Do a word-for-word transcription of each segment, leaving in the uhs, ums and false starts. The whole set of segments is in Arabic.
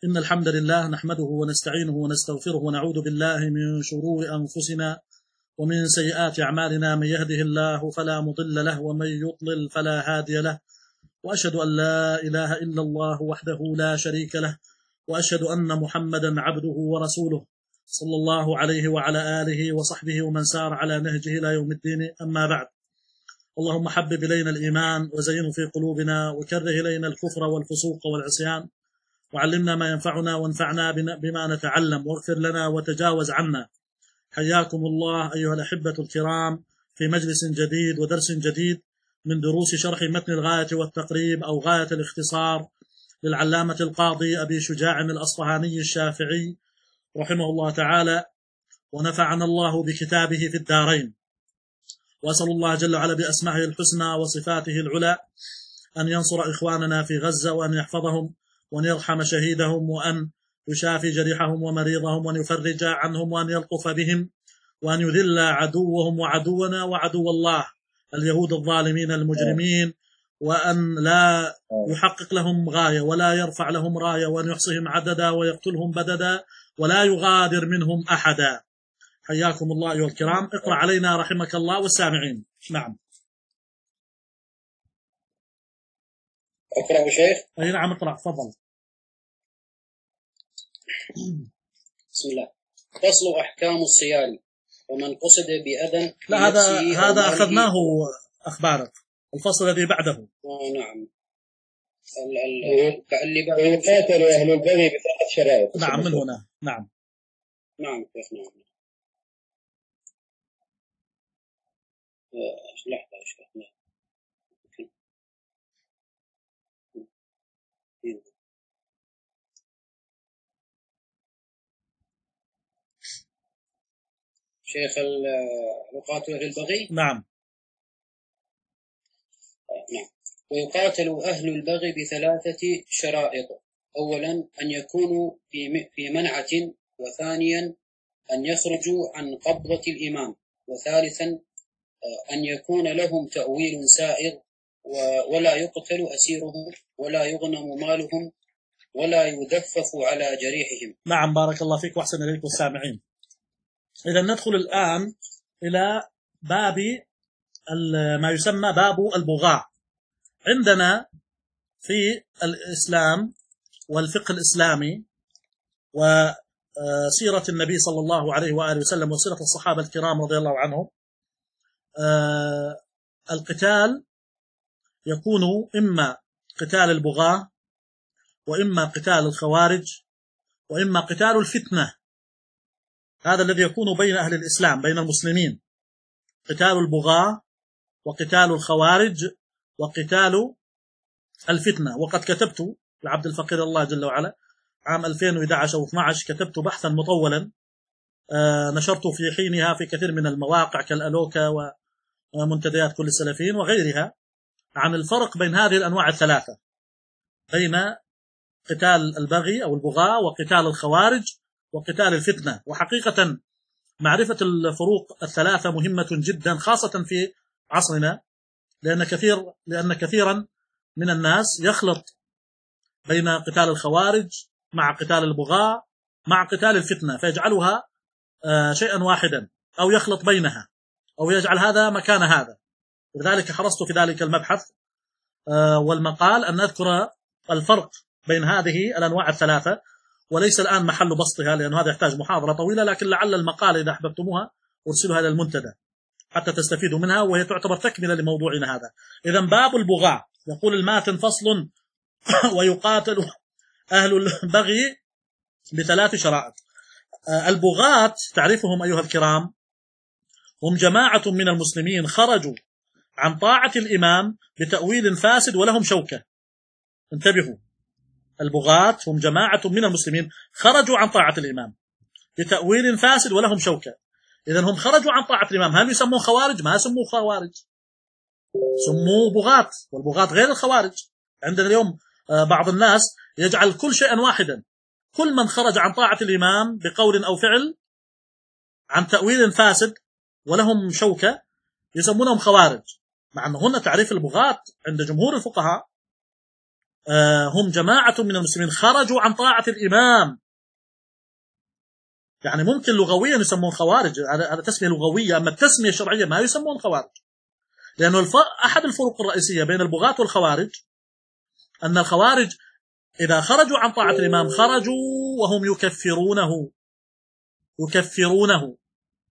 إن الحمد لله نحمده ونستعينه ونستغفره ونعوذ بالله من شرور أنفسنا ومن سيئات أعمالنا. من يهده الله فلا مضل له ومن يضلل فلا هادي له، وأشهد أن لا إله إلا الله وحده لا شريك له، وأشهد أن محمدا عبده ورسوله صلى الله عليه وعلى آله وصحبه ومن سار على نهجه إلى يوم الدين. أما بعد، اللهم حبب إلينا الإيمان وزينه في قلوبنا وكره إلينا الكفر والفسوق والعصيان، وعلمنا ما ينفعنا وانفعنا بما نتعلم، واغفر لنا وتجاوز عنا. حياكم الله أيها الأحبة الكرام في مجلس جديد ودرس جديد من دروس شرح متن الغاية والتقريب أو غاية الاختصار للعلامة القاضي أبي شجاع الأصفهاني الشافعي رحمه الله تعالى، ونفعنا الله بكتابه في الدارين. وأسأل الله جل وعلا بأسمائه الحسنى وصفاته العلى أن ينصر إخواننا في غزة، وأن يحفظهم، وأن يرحم شهيدهم، وأن يشافي جريحهم ومريضهم، وأن يفرج عنهم، وأن يلطف بهم، وأن يذل عدوهم وعدونا وعدو الله اليهود الظالمين المجرمين، وأن لا يحقق لهم غاية ولا يرفع لهم راية، وأن يحصيهم عددا ويقتلهم بددا ولا يغادر منهم أحدا. حياكم الله أيها الكرام. اقرأ علينا رحمك الله والسامعين. نعم. أقرأ شيخ؟ أي نعم اقرأ، تفضل. بسم الله. فصل أحكام الصيام ومن قصد بأذى. لا هذا هذا أخذناه أخبارك. الفصل الذي بعده. آه نعم. اللي بعده قاتل أهل البغي بثلاث شرائط. نعم من هنا. نعم. نعم شيخ نعم. لحظة يا شيخ. نعم. شيخ يقاتل أهل البغي. نعم. نعم. ويقاتل أهل البغي بثلاثة شرائط: أولا أن يكونوا في في منعة، وثانيا أن يخرجوا عن قبضة الإمام، وثالثا أن يكون لهم تأويل سائغ، ولا يقتل أسيرهم ولا يغنم مالهم ولا يدفف على جريحهم. نعم بارك الله فيك وأحسن إليك والسامعين. إذا ندخل الآن إلى باب ما يسمى باب البغاة. عندنا في الإسلام والفقه الإسلامي وسيرة النبي صلى الله عليه وآله وسلم وسيرة الصحابة الكرام رضي الله عنهم، القتال يكون إما قتال البغاة، وإما قتال الخوارج، وإما قتال الفتنة. هذا الذي يكون بين أهل الإسلام بين المسلمين: قتال البغاة وقتال الخوارج وقتال الفتنة. وقد كتبت لعبد الفقير الله جل وعلا عام ألفين وإحدى عشر أو اثني عشر كتبت بحثا مطولا نشرته في حينها في كثير من المواقع كالألوكا ومنتديات كل السلفيين وغيرها عن الفرق بين هذه الأنواع الثلاثة، بين قتال البغي أو البغاة وقتال الخوارج وقتال الفتنة. وحقيقة معرفة الفروق الثلاثة مهمة جدا خاصة في عصرنا، لأن كثير لأن كثيرا من الناس يخلط بين قتال الخوارج مع قتال البغاة مع قتال الفتنة فيجعلها شيئا واحدا، أو يخلط بينها، أو يجعل هذا مكان هذا. لذلك حرصت في ذلك المبحث والمقال أن أذكر الفرق بين هذه الأنواع الثلاثة، وليس الآن محل بسطها لأن هذا يحتاج محاضرة طويلة، لكن لعل المقال إذا أحببتموها أرسلها إلى المنتدى حتى تستفيدوا منها، وهي تعتبر تكملة لموضوعنا هذا. إذا باب البغاة، يقول الماتن: فصل ويقاتل أهل البغي بثلاث شرائط. البغاة تعرفهم أيها الكرام، هم جماعة من المسلمين خرجوا عن طاعة الإمام بتأويل فاسد ولهم شوكة. انتبهوا، البغاة هم جماعة من المسلمين خرجوا عن طاعة الإمام بتأويل فاسد ولهم شوكة. إذا هم خرجوا عن طاعة الإمام. هل يسمون خوارج؟ ما يسمون خوارج، سموا بغاة، والبغاة غير الخوارج. عندنا اليوم بعض الناس يجعل كل شيء واحدا، كل من خرج عن طاعة الإمام بقول أو فعل عن تأويل فاسد ولهم شوكة يسمونهم خوارج، مع أن هنا تعريف البغاة عند جمهور الفقهاء هم جماعة من المسلمين خرجوا عن طاعة الإمام. يعني ممكن لغويا يسمون خوارج، هذا تسمية لغوية، أما التسمية الشرعية ما يسمون خوارج، لأنه أحد الفروق الرئيسية بين البغاة والخوارج أن الخوارج إذا خرجوا عن طاعة الإمام خرجوا وهم يكفرونه يكفرونه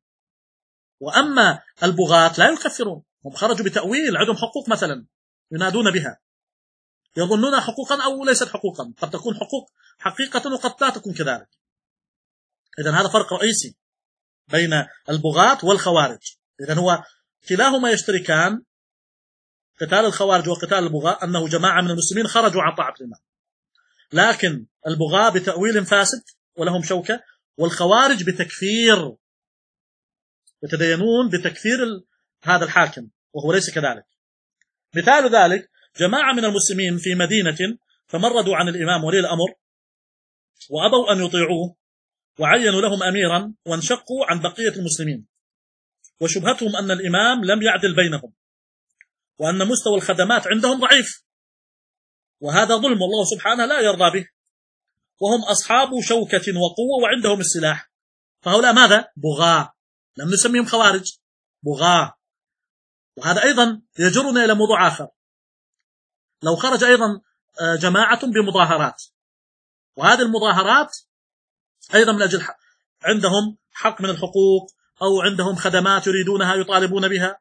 وأما البغاة لا يكفرون، هم خرجوا بتأويل، عندهم حقوق مثلا ينادون بها، يظنون حقوقا أو ليست حقوقا، قد تكون حقوق حقيقة وقد لا تكون كذلك. إذن هذا فرق رئيسي بين البغاة والخوارج. إذن هو كلاهما يشتركان، قتال الخوارج وقتال البغاة، أنه جماعة من المسلمين خرجوا عن طاعة الإمام، لكن البغاة بتأويل فاسد ولهم شوكة، والخوارج بتكفير، يتدينون بتكفير هذا الحاكم وهو ليس كذلك. مثال ذلك جماعة من المسلمين في مدينة فمردوا عن الإمام ولي الأمر وأبوا أن يطيعوه، وعينوا لهم أميرا وانشقوا عن بقية المسلمين، وشبهتهم أن الإمام لم يعدل بينهم، وأن مستوى الخدمات عندهم ضعيف، وهذا ظلم والله سبحانه لا يرضى به، وهم أصحاب شوكة وقوة وعندهم السلاح، فهؤلاء ماذا؟ بغاة، لم نسميهم خوارج، بغاة. وهذا أيضا يجرنا إلى موضوع آخر، لو خرج أيضا جماعة بمظاهرات، وهذه المظاهرات أيضا من أجل عندهم حق من الحقوق أو عندهم خدمات يريدونها يطالبون بها،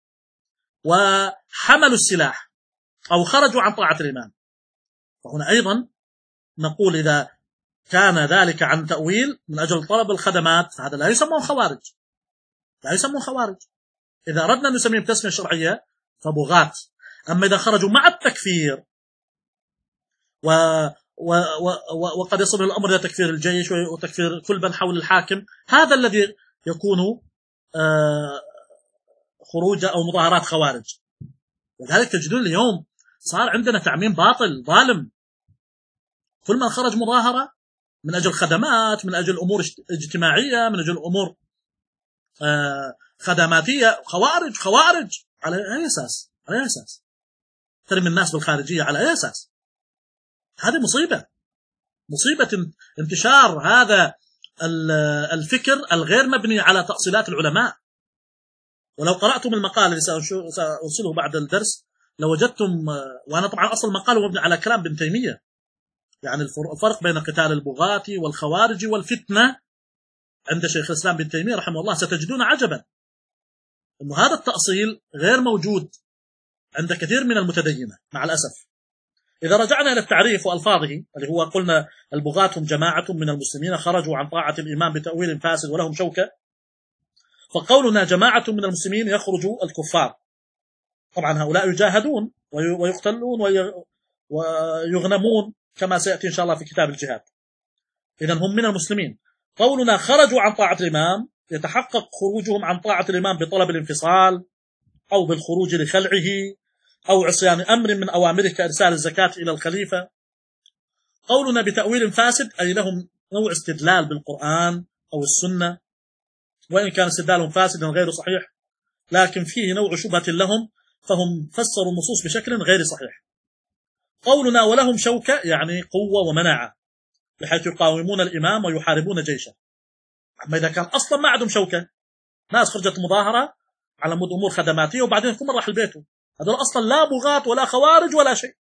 وحملوا السلاح أو خرجوا عن طاعة الإمام، فهنا أيضا نقول إذا كان ذلك عن تأويل من أجل طلب الخدمات فهذا لا يسمون خوارج، لا يسمون خوارج. إذا أردنا أن نسميهم تسمية شرعية فبغاة. أما إذا خرجوا مع التكفير و و و وقد يصل الأمر إلى تكفير الجيش وتكفير كل من حول الحاكم، هذا الذي يكون خروج أو مظاهرات خوارج. ولذلك تجدون اليوم صار عندنا تعميم باطل ظالم، كل من خرج مظاهرة من أجل خدمات، من أجل أمور اجتماعية، من أجل أمور خدماتية، خوارج خوارج. على أي أساس؟ على أي أساس ترمي الناس بالخارجية؟ على أي أساس؟ هذه مصيبة، مصيبة انتشار هذا الفكر الغير مبني على تأصيلات العلماء. ولو قرأتم المقال اللي سأرسله بعد الدرس لوجدتم، وأنا طبعا أصل المقال مبني على كلام ابن تيمية، يعني الفرق بين قتال البغاة والخوارج والفتنة عند شيخ الإسلام ابن تيمية رحمه الله، ستجدون عجبا أنه هذا التأصيل غير موجود عند كثير من المتدينة مع الأسف. إذا رجعنا إلى التعريف وألفاظه اللي هو قلنا البغاة هم جماعة من المسلمين خرجوا عن طاعة الإمام بتأويل فاسد ولهم شوكة، فقولنا جماعة من المسلمين يخرجوا الكفار، طبعا هؤلاء يجاهدون ويقتلون ويغنمون كما سيأتي إن شاء الله في كتاب الجهاد، إذن هم من المسلمين. قولنا خرجوا عن طاعة الإمام يتحقق خروجهم عن طاعة الإمام بطلب الانفصال أو بالخروج لخلعه أو عصيان أمر من أوامره كإرسال الزكاة إلى الخليفة. قولنا بتأويل فاسد أي لهم نوع استدلال بالقرآن أو السنة، وإن كان استدلالهم فاسدا غير صحيح لكن فيه نوع شبهة لهم، فهم فسروا النصوص بشكل غير صحيح. قولنا ولهم شوكة يعني قوة ومناعة بحيث يقاومون الإمام ويحاربون جيشه. أما إذا كان أصلا ما عندهم شوكة، ناس خرجت مظاهرة على مود أمور خدماتية وبعدين كل راح البيته، هذول أصلا لا بغاة ولا خوارج ولا شيء.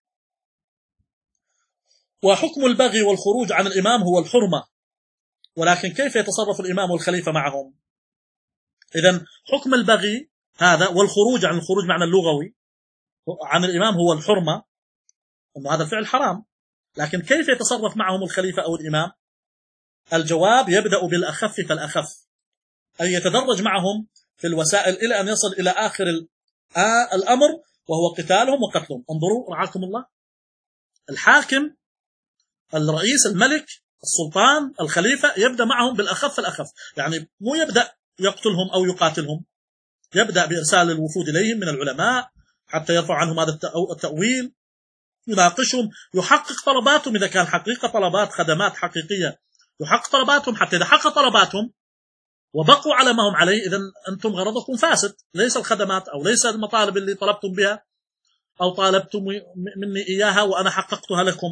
وحكم البغي والخروج عن الإمام هو الحرمة، ولكن كيف يتصرف الإمام والخليفة معهم؟ إذن حكم البغي هذا والخروج عن الخروج معنى اللغوي عن الإمام هو الحرمة، أنه هذا الفعل حرام، لكن كيف يتصرف معهم الخليفة أو الإمام؟ الجواب يبدأ بالأخف فالأخف، أي يتدرج معهم في الوسائل إلى أن يصل إلى آخر الأمر وهو قتالهم وقتلهم. انظروا رعاكم الله، الحاكم الرئيس الملك السلطان الخليفة يبدأ معهم بالأخف فالأخف، يعني مو يبدأ يقتلهم أو يقاتلهم، يبدأ بإرسال الوفود إليهم من العلماء حتى يرفع عنهم هذا التأويل، يناقشهم، يحقق طلباتهم إذا كان حقيقة طلبات خدمات حقيقية، يحقق طلباتهم، حتى إذا حقق طلباتهم وبقوا على ما هم عليه إذن أنتم غرضكم فاسد، ليس الخدمات أو ليس المطالب اللي طلبتم بها أو طالبتم مني إياها وأنا حققتها لكم.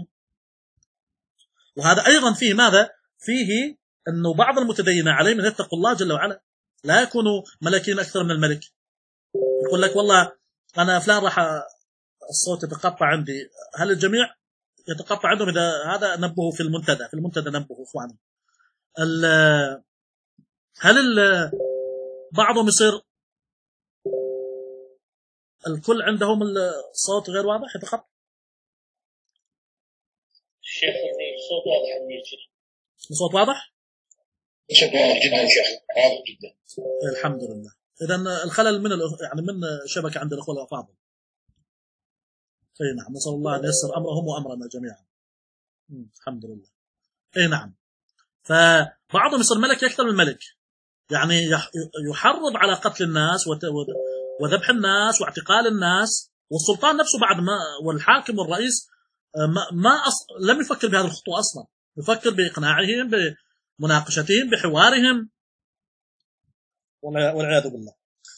وهذا أيضا فيه ماذا؟ فيه أنه بعض المتدينين عليهم أن يتقوا الله جل وعلا، لا يكونوا ملكين أكثر من الملك. يقول لك والله أنا فلان راح الصوت يتقطع عندي، هل الجميع يتقطع عندهم؟ إذا هذا نبهوا في المنتدى، في المنتدى نبهوا إخواني. هل بعضهم يصير الكل عندهم الصوت غير واضح يتقطع؟ الشيخ الصوت واضح عندي. الصوت واضح؟ الصوت واضح جدا شيخ، واضح جدا. الحمد لله. إذا الخلل من يعني من شبكة عند الأخوة الأفاضل. أي نعم، نسأل الله أن ييسر أمرهم وأمرنا جميعا. الحمد لله. أي نعم. فبعضهم يصير ملك أكثر من الملك، يعني يحرض على قتل الناس وذبح الناس واعتقال الناس، والسلطان نفسه بعد ما والحاكم والرئيس ما, ما أص... لم يفكر بهذه الخطوة أصلا، يفكر بإقناعهم، بمناقشتهم، بحوارهم، والعياذ بالله.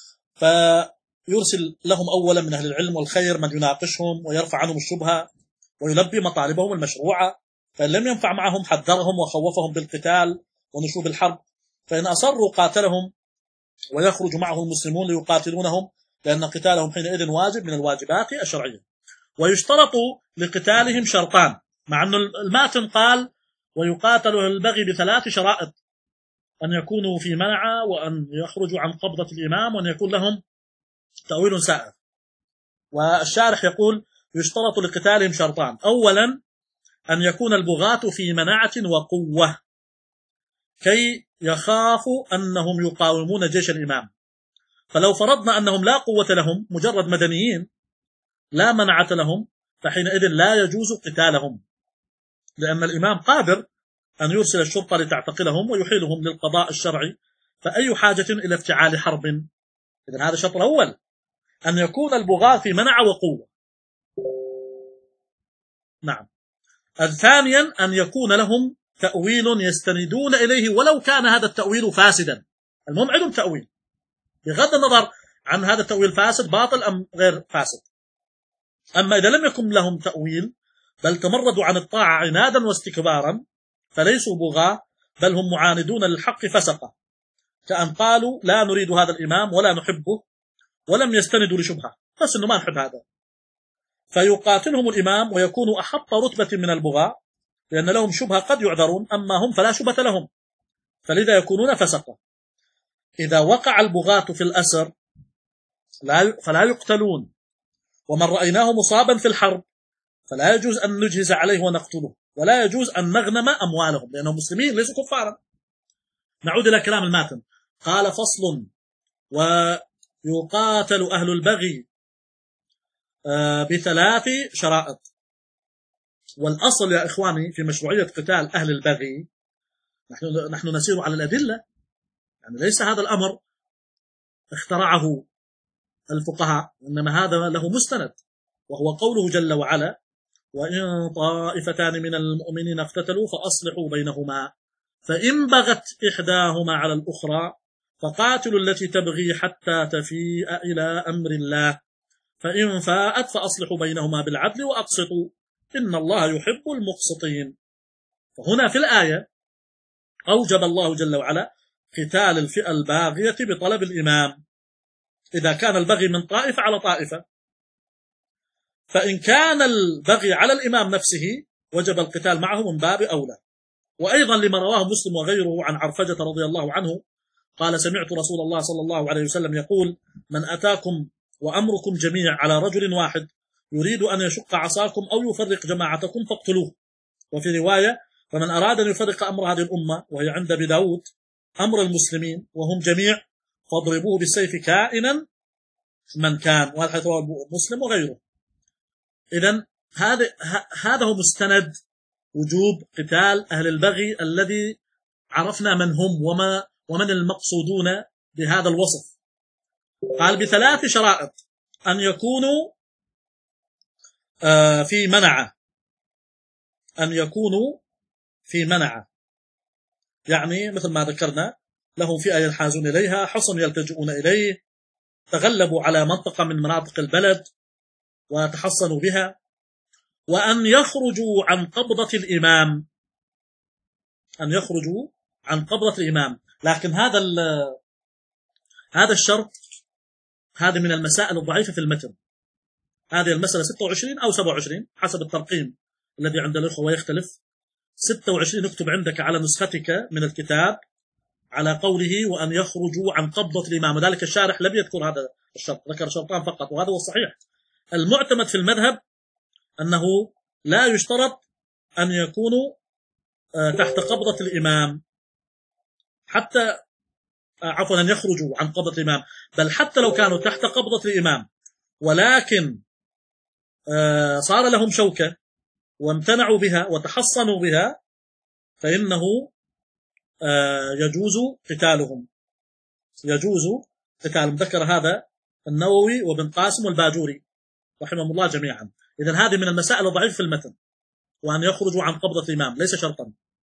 فيرسل لهم أولا من أهل العلم والخير من يناقشهم ويرفع عنهم الشبهة ويلبي مطالبهم المشروعة، فإن لم ينفع معهم حذرهم وخوفهم بالقتال ونشوب الحرب، فإن أصروا قاتلهم ويخرج معه المسلمون ليقاتلونهم، لأن قتالهم حينئذ واجب من الواجبات الشرعية. ويشترط لقتالهم شرطان، مع أن الماتن قال ويقاتل البغي بثلاث شرائط: أن يكونوا في منع، وأن يخرجوا عن قبضة الإمام، وأن يكون لهم تأويل سائر. والشارح يقول يشترط لقتالهم شرطان: أولا أن يكون البغاة في منعة وقوة كي يخافوا أنهم يقاومون جيش الإمام، فلو فرضنا أنهم لا قوة لهم، مجرد مدنيين لا منعة لهم، فحينئذ لا يجوز قتالهم، لأن الإمام قادر أن يرسل الشرطة لتعتقلهم ويحيلهم للقضاء الشرعي، فأي حاجة إلى افتعال حرب؟ إذن هذا الشرط الأول، أن يكون البغاة في منع وقوة. نعم. الثانيا أن يكون لهم تأويل يستندون إليه ولو كان هذا التأويل فاسدا، المهم عندهم تأويل بغض النظر عن هذا التأويل فاسد باطل أم غير فاسد. أما إذا لم يكن لهم تأويل بل تمردوا عن الطاعة عنادا واستكبارا فليسوا بغاة، بل هم معاندون للحق فسقة، كأن قالوا لا نريد هذا الإمام ولا نحبه ولم يستندوا لشبهة، بس إنه ما نحب هذا، فيقاتلهم الإمام ويكونوا أحط رتبة من البغاة، لأن لهم شبهة قد يعذرون، أما هم فلا شبهة لهم، فلذا يكونون فسقة. إذا وقع البغاة في الأسر فلا يقتلون، ومن رأيناه مصابا في الحرب فلا يجوز أن نجهز عليه ونقتله، ولا يجوز أن نغنم أموالهم لأنهم مسلمين ليسوا كفارا. نعود إلى كلام الماتن. قال: فصل: ويقاتل أهل البغي بثلاث شرائط. والأصل يا إخواني في مشروعية قتال أهل البغي، نحن, نحن نسير على الأدلة، يعني ليس هذا الأمر اخترعه الفقهاء، إنما هذا له مستند، وهو قوله جل وعلا: وإن طائفتان من المؤمنين اقتتلوا فأصلحوا بينهما، فإن بغت إحداهما على الأخرى فقاتلوا التي تبغي حتى تفيء إلى أمر الله، فإن فاءت فأصلحوا بينهما بالعدل وأقسطوا إن الله يحب المقسطين. فهنا في الآية أوجب الله جل وعلا قتال الفئة الباغية بطلب الإمام إذا كان البغي من طائفة على طائفة، فإن كان البغي على الإمام نفسه وجب القتال معه من باب أولى. وأيضا لما رواه مسلم وغيره عن عرفجة رضي الله عنه قال: سمعت رسول الله صلى الله عليه وسلم يقول: من أتاكم وأمركم جميع على رجل واحد يريد أن يشق عصاكم أو يفرق جماعتكم فاقتلوه. وفي رواية: فمن أراد أن يفرق أمر هذه الأمة، وهي عند أبي داود أمر المسلمين وهم جميع، فاضربوه بالسيف كائنا من كان. وهذا رواه مسلم وغيره. إذن هذا هذا هو مستند وجوب قتال أهل البغي الذي عرفنا من هم وما ومن المقصودون بهذا الوصف. قال: بثلاث شرائط: أن يكونوا في منعة، أن يكونوا في منعة يعني مثل ما ذكرنا لهم فئة ينحازون إليها، حصن يلتجؤون إليه، تغلبوا على منطقة من مناطق البلد، وتحصنوا بها، وأن يخرجوا عن قبضة الإمام، أن يخرجوا عن قبضة الإمام. لكن هذا هذا الشرط هذه من المسائل الضعيفة في المتن. هذه المسألة ستة وعشرين أو سبعة وعشرين حسب الترقيم الذي عند الأخوة يختلف. ستة وعشرين اكتب عندك على نسختك من الكتاب على قوله وأن يخرجوا عن قبضة الإمام، وذلك الشارح لم يذكر هذا الشرط، ذكر شرطان فقط، وهذا هو الصحيح. المعتمد في المذهب أنه لا يشترط أن يكونوا تحت قبضة الإمام حتى عفوا أن يخرجوا عن قبضة الإمام، بل حتى لو كانوا تحت قبضة الإمام ولكن صار لهم شوكة وامتنعوا بها وتحصنوا بها فإنه يجوز قتالهم، يجوز قتالهم. ذكر هذا النووي وابن قاسم والباجوري رحمهم الله جميعا. إذن هذه من المسائل الضعيفة في المتن، وأن يخرجوا عن قبضة الإمام ليس شرطا.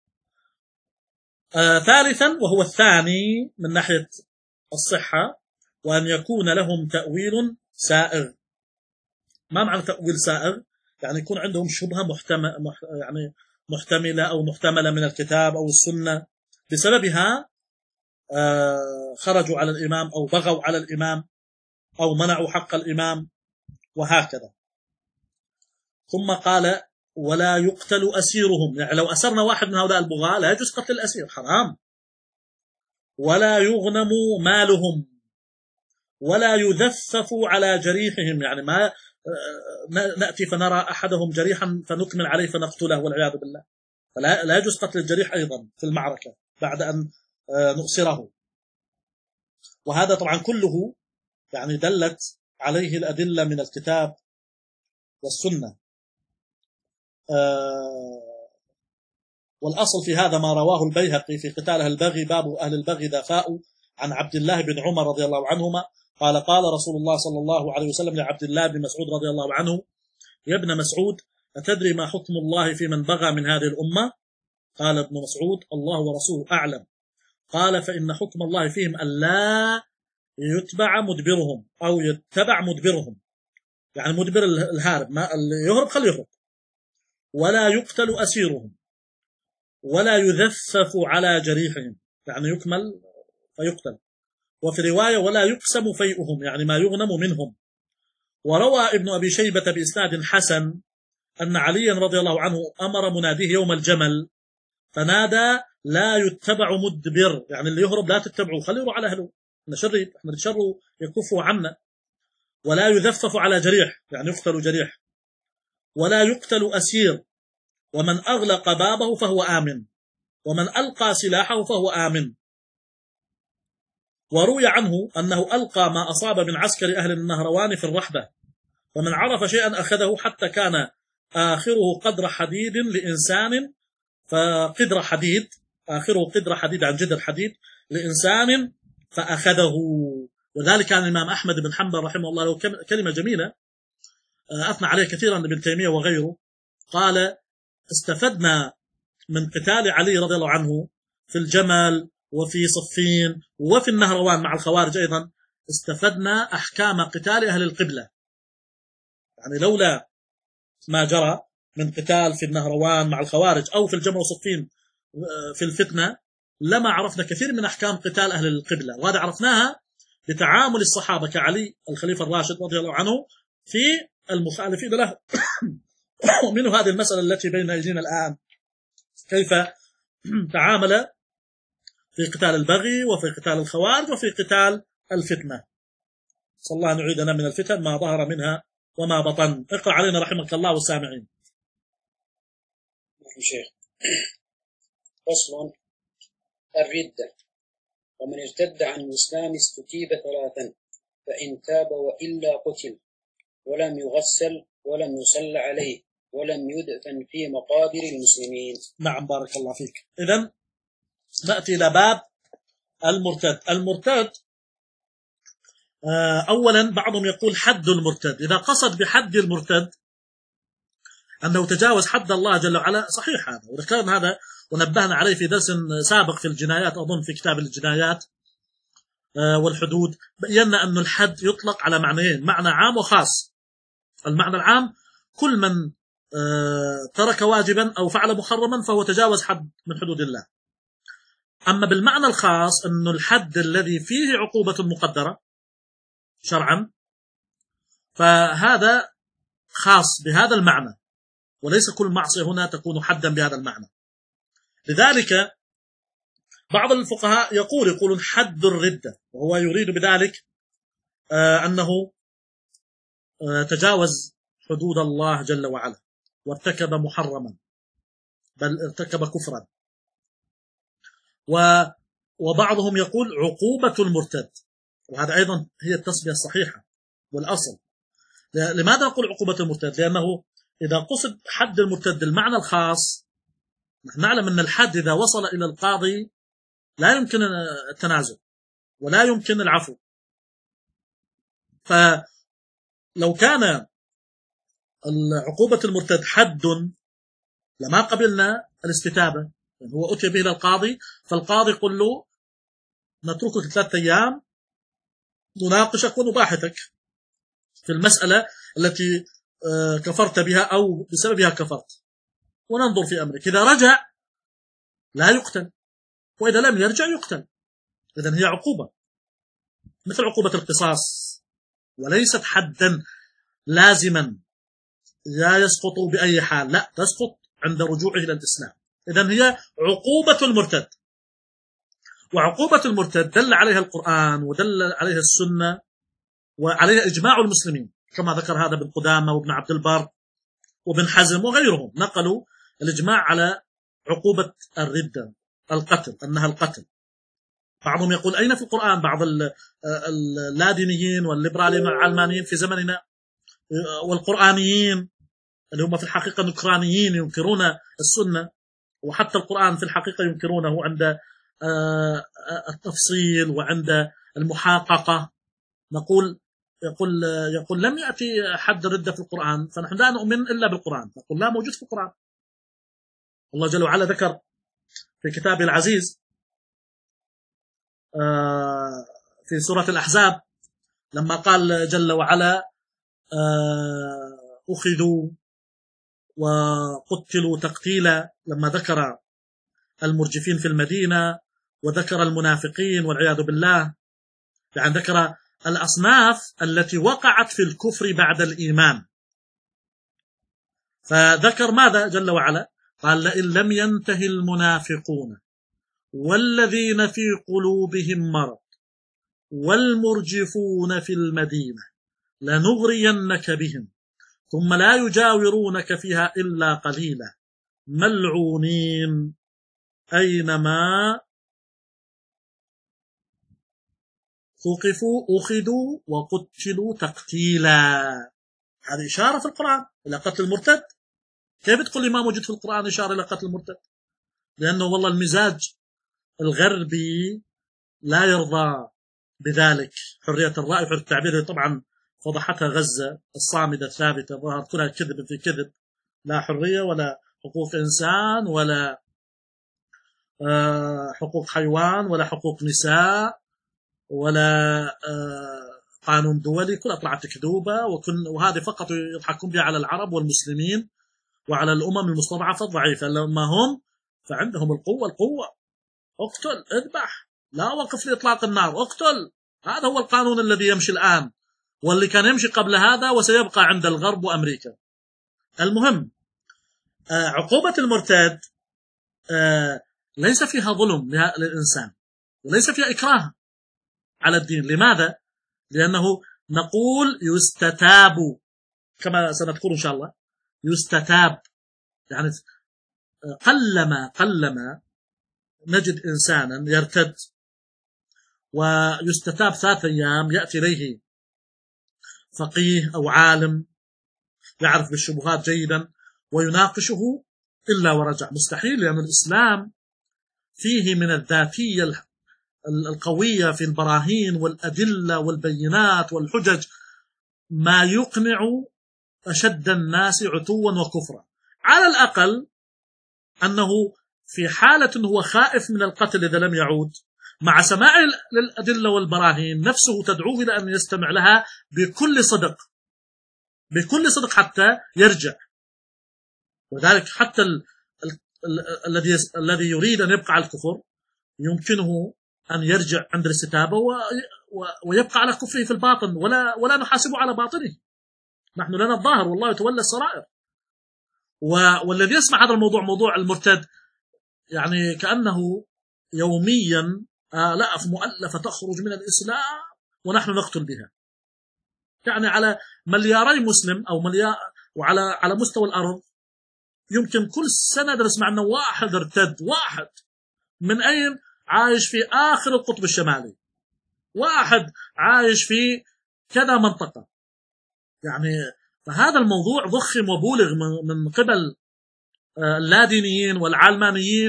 آه ثالثا وهو الثاني من ناحية الصحة، وأن يكون لهم تأويل سائغ. ما معنى تأويل سائغ؟ يعني يكون عندهم شبهة محتمل يعني محتملة أو محتملة من الكتاب أو السنة، بسببها آه خرجوا على الإمام أو بغوا على الإمام أو منعوا حق الإمام وهكذا. ثم قال ولا يقتل أسيرهم، يعني لو أسرنا واحد من هؤلاء البغاة لا يجوز قتل الأسير، حرام. ولا يغنم مالهم، ولا يذفف على جريحهم، يعني ما نأتي فنرى أحدهم جريحا فنكمل عليه فنقتله والعياذ بالله، فلا لا يجوز قتل الجريح أيضا في المعركة بعد أن نؤسره. وهذا طبعا كله يعني دلت عليه الأدلة من الكتاب والسنة. آه والأصل في هذا ما رواه البيهقي في قتال أهل البغي، باب أهل البغي إذا فاءوا، عن عبد الله بن عمر رضي الله عنهما قال قال رسول الله صلى الله عليه وسلم لعبد الله بن مسعود رضي الله عنه يا ابن مسعود أتدري ما حكم الله في من بغى من هذه الأمة؟ قال ابن مسعود الله ورسوله أعلم. قال فإن حكم الله فيهم ألا يتبع مدبرهم أو يتبع مدبرهم، يعني مدبر الهارب، ما اللي يهرب خليه يهرب. ولا يقتل أسيرهم، ولا يذفف على جريحهم، يعني يكمل فيقتل. وفي رواية ولا يقسم فيئهم، يعني ما يغنم منهم. وروى ابن أبي شيبة بإسناد حسن أن عليا رضي الله عنه أمر مناديه يوم الجمل فنادى لا يتبع مدبر، يعني اللي يهرب لا تتبعوا، خليه على أهله، إن شر احنا الشر يكفوا عنا. ولا يذفف على جريح، يعني يقتل جريح. ولا يقتل أسير، ومن أغلق بابه فهو آمن، ومن ألقى سلاحه فهو آمن. وروي عنه أنه ألقى ما أصاب من عسكر أهل النهروان في الرحبة، ومن عرف شيئا أخذه حتى كان آخره قدر حديد لإنسان، فقدر حديد آخره قدر حديد عن جدر حديد لإنسان فأخذه. وذلك كان الإمام أحمد بن حنبل رحمه الله له كلمة جميلة أثنى عليه كثيرا ابن تيمية وغيره، قال استفدنا من قتال علي رضي الله عنه في الجمل وفي صفين وفي النهروان مع الخوارج أيضا، استفدنا أحكام قتال أهل القبلة. يعني لولا ما جرى من قتال في النهروان مع الخوارج أو في الجمل وصفين في الفتنة لما عرفنا كثير من أحكام قتال أهل القبلة، وهذا عرفناها بتعامل الصحابة كعلي الخليفة الراشد رضي الله عنه في المخالفين له. ومنه هذه المسألة التي بين أيدينا الآن، كيف تعامل في قتال البغي وفي قتال الخوارج وفي قتال الفتنة. صلى الله أن يعيدنا من الفتن ما ظهر منها وما بطن. اقرأ علينا رحمك الله والسامعين. شيخ. فصل: الردة. ومن ارتد عن الإسلام استتيب ثلاثا، فإن تاب وإلا قتل، ولم يغسل ولم يصلى عليه ولم يدفن في مقابر المسلمين. نعم بارك الله فيك. إذن نأتي إلى باب المرتد. المرتد أولا بعضهم يقول حد المرتد، إذا قصد بحد المرتد أنه تجاوز حد الله جل وعلا صحيح هذا، وذكرنا هذا ونبهنا عليه في درس سابق في الجنايات، أظن في كتاب الجنايات والحدود، بينا أن الحد يطلق على معنيين، معنى عام وخاص. المعنى العام كل من ترك واجبا أو فعل محرما فهو تجاوز حد من حدود الله. أما بالمعنى الخاص أنه الحد الذي فيه عقوبة مقدرة شرعا فهذا خاص بهذا المعنى، وليس كل معصية هنا تكون حدا بهذا المعنى. لذلك بعض الفقهاء يقول يقولون حد الردة، وهو يريد بذلك أنه تجاوز حدود الله جل وعلا وارتكب محرما بل ارتكب كفرا. وبعضهم يقول عقوبة المرتد، وهذا أيضا هي التسمية الصحيحة والأصل. لماذا نقول عقوبة المرتد؟ لأنه إذا قصد حد المرتد المعنى الخاص، نحن نعلم أن الحد إذا وصل إلى القاضي لا يمكن التنازل ولا يمكن العفو. فلو كان عقوبة المرتد حد لما قبلنا الاستتابة، يعني هو أتي به إلى القاضي فالقاضي يقول له نتركك ثلاثة أيام نناقشك ونباحثك في المسألة التي كفرت بها أو بسببها كفرت وننظر في أمرك، إذا رجع لا يقتل وإذا لم يرجع يقتل. إذن هي عقوبة مثل عقوبة القصاص وليست حدا لازما لا يسقط بأي حال، لا تسقط عند رجوعه إلى الإسلام. إذن هي عقوبة المرتد، وعقوبة المرتد دل عليها القرآن ودل عليها السنة وعليها إجماع المسلمين، كما ذكر هذا ابن قدامة وابن عبد البر وابن حزم وغيرهم، نقلوا الإجماع على عقوبة الردة القتل أنها القتل. بعضهم يقول أين في القرآن؟ بعض اللادينيين والليبراليين العلمانيين في زمننا والقرآنيين اللي هم في الحقيقة نكرانيين ينكرون السنة، وحتى القرآن في الحقيقة ينكرونه عند التفصيل وعند المحاققة. نقول يقول يقول لم يأتي حد الردة في القرآن، فنحن لا نؤمن إلا بالقرآن. نقول لا، موجود في القرآن. الله جل وعلا ذكر في كتابه العزيز في سورة الأحزاب لما قال جل وعلا أخذوا وقتلوا تقتيلا، لما ذكر المرجفين في المدينة وذكر المنافقين والعياذ بالله، يعني ذكر الأصناف التي وقعت في الكفر بعد الإيمان. فذكر ماذا جل وعلا؟ قال لئن لم ينتهي المنافقون والذين في قلوبهم مرض والمرجفون في المدينة لنغرينك بهم ثم لا يجاورونك فيها إلا قليلا ملعونين أينما ثقفوا أخذوا وقتلوا تقتيلا. هذه إشارة في القرآن إلى قتل المرتد. كيف تقول لي ما موجود في القرآن إشارة إلى قتل المرتد؟ لأنه والله المزاج الغربي لا يرضى بذلك، حرية الرأي وحرية التعبير طبعا فضحتها غزة الصامدة الثابتة، ظهرت كلها كذب في كذب، لا حرية ولا حقوق إنسان ولا حقوق حيوان ولا حقوق نساء ولا قانون دولي، كلها طلعت كذوبة، وهذه فقط يضحكون بها على العرب والمسلمين وعلى الأمم المستضعفة الضعيفة. لما هم فعندهم القوة القوة اقتل اذبح، لا وقف لإطلاق النار، اقتل. هذا هو القانون الذي يمشي الآن واللي كان يمشي قبل هذا وسيبقى عند الغرب وأمريكا. المهم عقوبة المرتد ليس فيها ظلم للإنسان وليس فيها إكراه على الدين. لماذا؟ لأنه نقول يستتاب كما سنذكر إن شاء الله، يستتاب، يعني قلما قلما نجد إنسانا يرتد ويستتاب ثلاثة أيام يأتي إليه فقيه أو عالم يعرف بالشبهات جيدا ويناقشه إلا ورجع. مستحيل، لأن الإسلام فيه من الذاتية القوية في البراهين والأدلة والبينات والحجج ما يقنع أشد الناس عتوا وكفرا. على الأقل أنه في حالة هو خائف من القتل إذا لم يعود، مع سماع للأدلة والبراهين نفسه تدعوه إلى أن يستمع لها بكل صدق بكل صدق حتى يرجع. وذلك حتى ال ال ال الذي الذي يريد أن يبقى على الكفر يمكنه أن يرجع عند الاستتابة ويبقى على كفره في الباطن، ولا ولا نحاسبه على باطنه. نحن لنا الظاهر والله يتولى السرائر. والذي يسمع هذا الموضوع، موضوع المرتد، يعني كأنه يوميا آلاف مؤلفة تخرج من الإسلام ونحن نقتل بها. يعني على ملياري مسلم أو مليار، وعلى على مستوى الأرض يمكن كل سنة نسمع أنه واحد ارتد، واحد من أين؟ عايش في آخر القطب الشمالي، واحد عايش في كذا منطقة. يعني فهذا الموضوع ضخم وبولغ من قبل اللادينيين والعلمانيين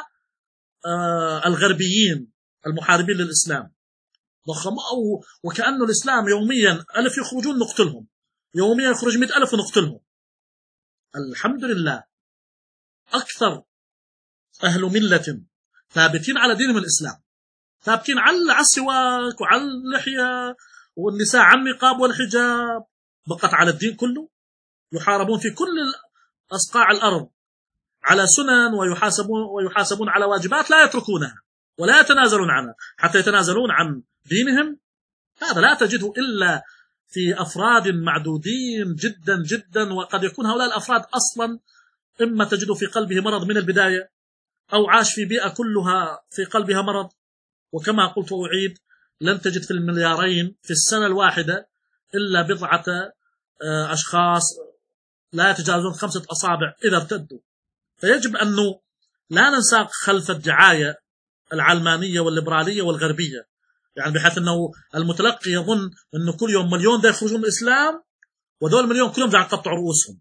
والغربيين المحاربين للإسلام. ضخم أو وكأنه الإسلام يوميا ألف يخرجون نقتلهم، يوميا يخرج مئة ألف ونقتلهم. الحمد لله أكثر أهل ملة ثابتين على دينهم الإسلام، ثابتين على السواك وعلى اللحية، والنساء عن النقاب والحجاب، بقت على الدين كله. يحاربون في كل أصقاع الأرض على سنن، ويحاسبون ويحاسبون على واجبات لا يتركونها ولا يتنازلون عنها حتى يتنازلون عن دينهم. هذا لا تجده إلا في أفراد معدودين جدا جدا، وقد يكون هؤلاء الأفراد أصلا إما تجد في قلبه مرض من البداية، أو عاش في بيئة كلها في قلبها مرض. وكما قلت وأعيد، لن تجد في المليارين في السنة الواحدة إلا بضعة أشخاص لا يتجاوزون خمسة أصابع إذا ارتدوا. فيجب أنه لا ننساق خلف الدعاية العلمانية والليبرالية والغربية، يعني بحيث أنه المتلقي يظن أنه كل يوم مليون ده يخرجون من الإسلام، ودول المليون كلهم دا يقطعوا رؤوسهم.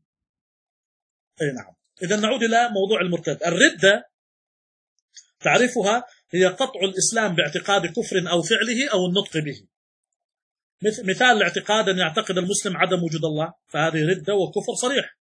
أي نعم. إذا نعود إلى موضوع المرتد. الردة تعرفها هي قطع الإسلام باعتقاد كفر أو فعله أو النطق به. مثال الاعتقاد أن يعتقد المسلم عدم وجود الله، فهذه ردة وكفر صريح.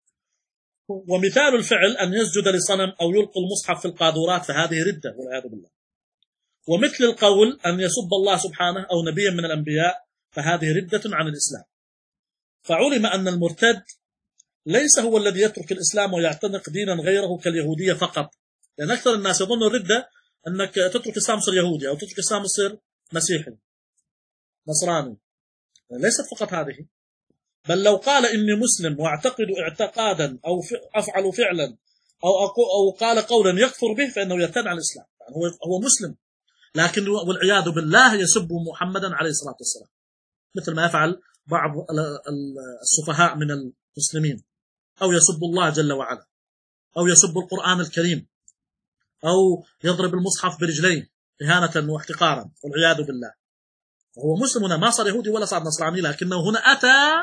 ومثال الفعل أن يسجد لصنم أو يلقي المصحف في القاذورات، فهذه ردة والعياذ بالله. ومثل القول أن يسب الله سبحانه أو نبيا من الأنبياء، فهذه ردة عن الإسلام. فعلم أن المرتد ليس هو الذي يترك الإسلام ويعتنق دينا غيره كاليهودية فقط، لأن أكثر الناس يظن الردة أنك تترك الإسلام تصير يهودي، أو تترك الإسلام تصير مسيحي نصراني. ليست فقط هذه، بل لو قال إني مسلم واعتقد اعتقادا أو أفعل فعلا أو أو قال قولا يكفر به، فإنه يرتد عن الإسلام. يعني هو هو مسلم، لكن والعياذ بالله يسب محمدا عليه الصلاة والسلام، مثل ما يفعل بعض السفهاء من المسلمين، أو يسب الله جل وعلا، أو يسب القرآن الكريم، أو يضرب المصحف برجليه إهانة واحتقارا والعياذ بالله. وهو مسلم هنا، ما صار يهودي ولا صار نصراني، لكنه هنا أتى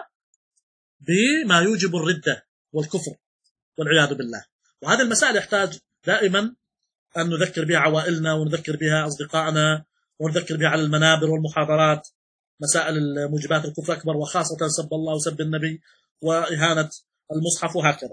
بما يوجب الردة والكفر والعياذ بالله. وهذه المسائل يحتاج دائما أن نذكر بها عوائلنا، ونذكر بها أصدقائنا، ونذكر بها على المنابر والمحاضرات، مسائل موجبات الكفر أكبر، وخاصة سب الله وسب النبي وإهانة المصحف وهكذا.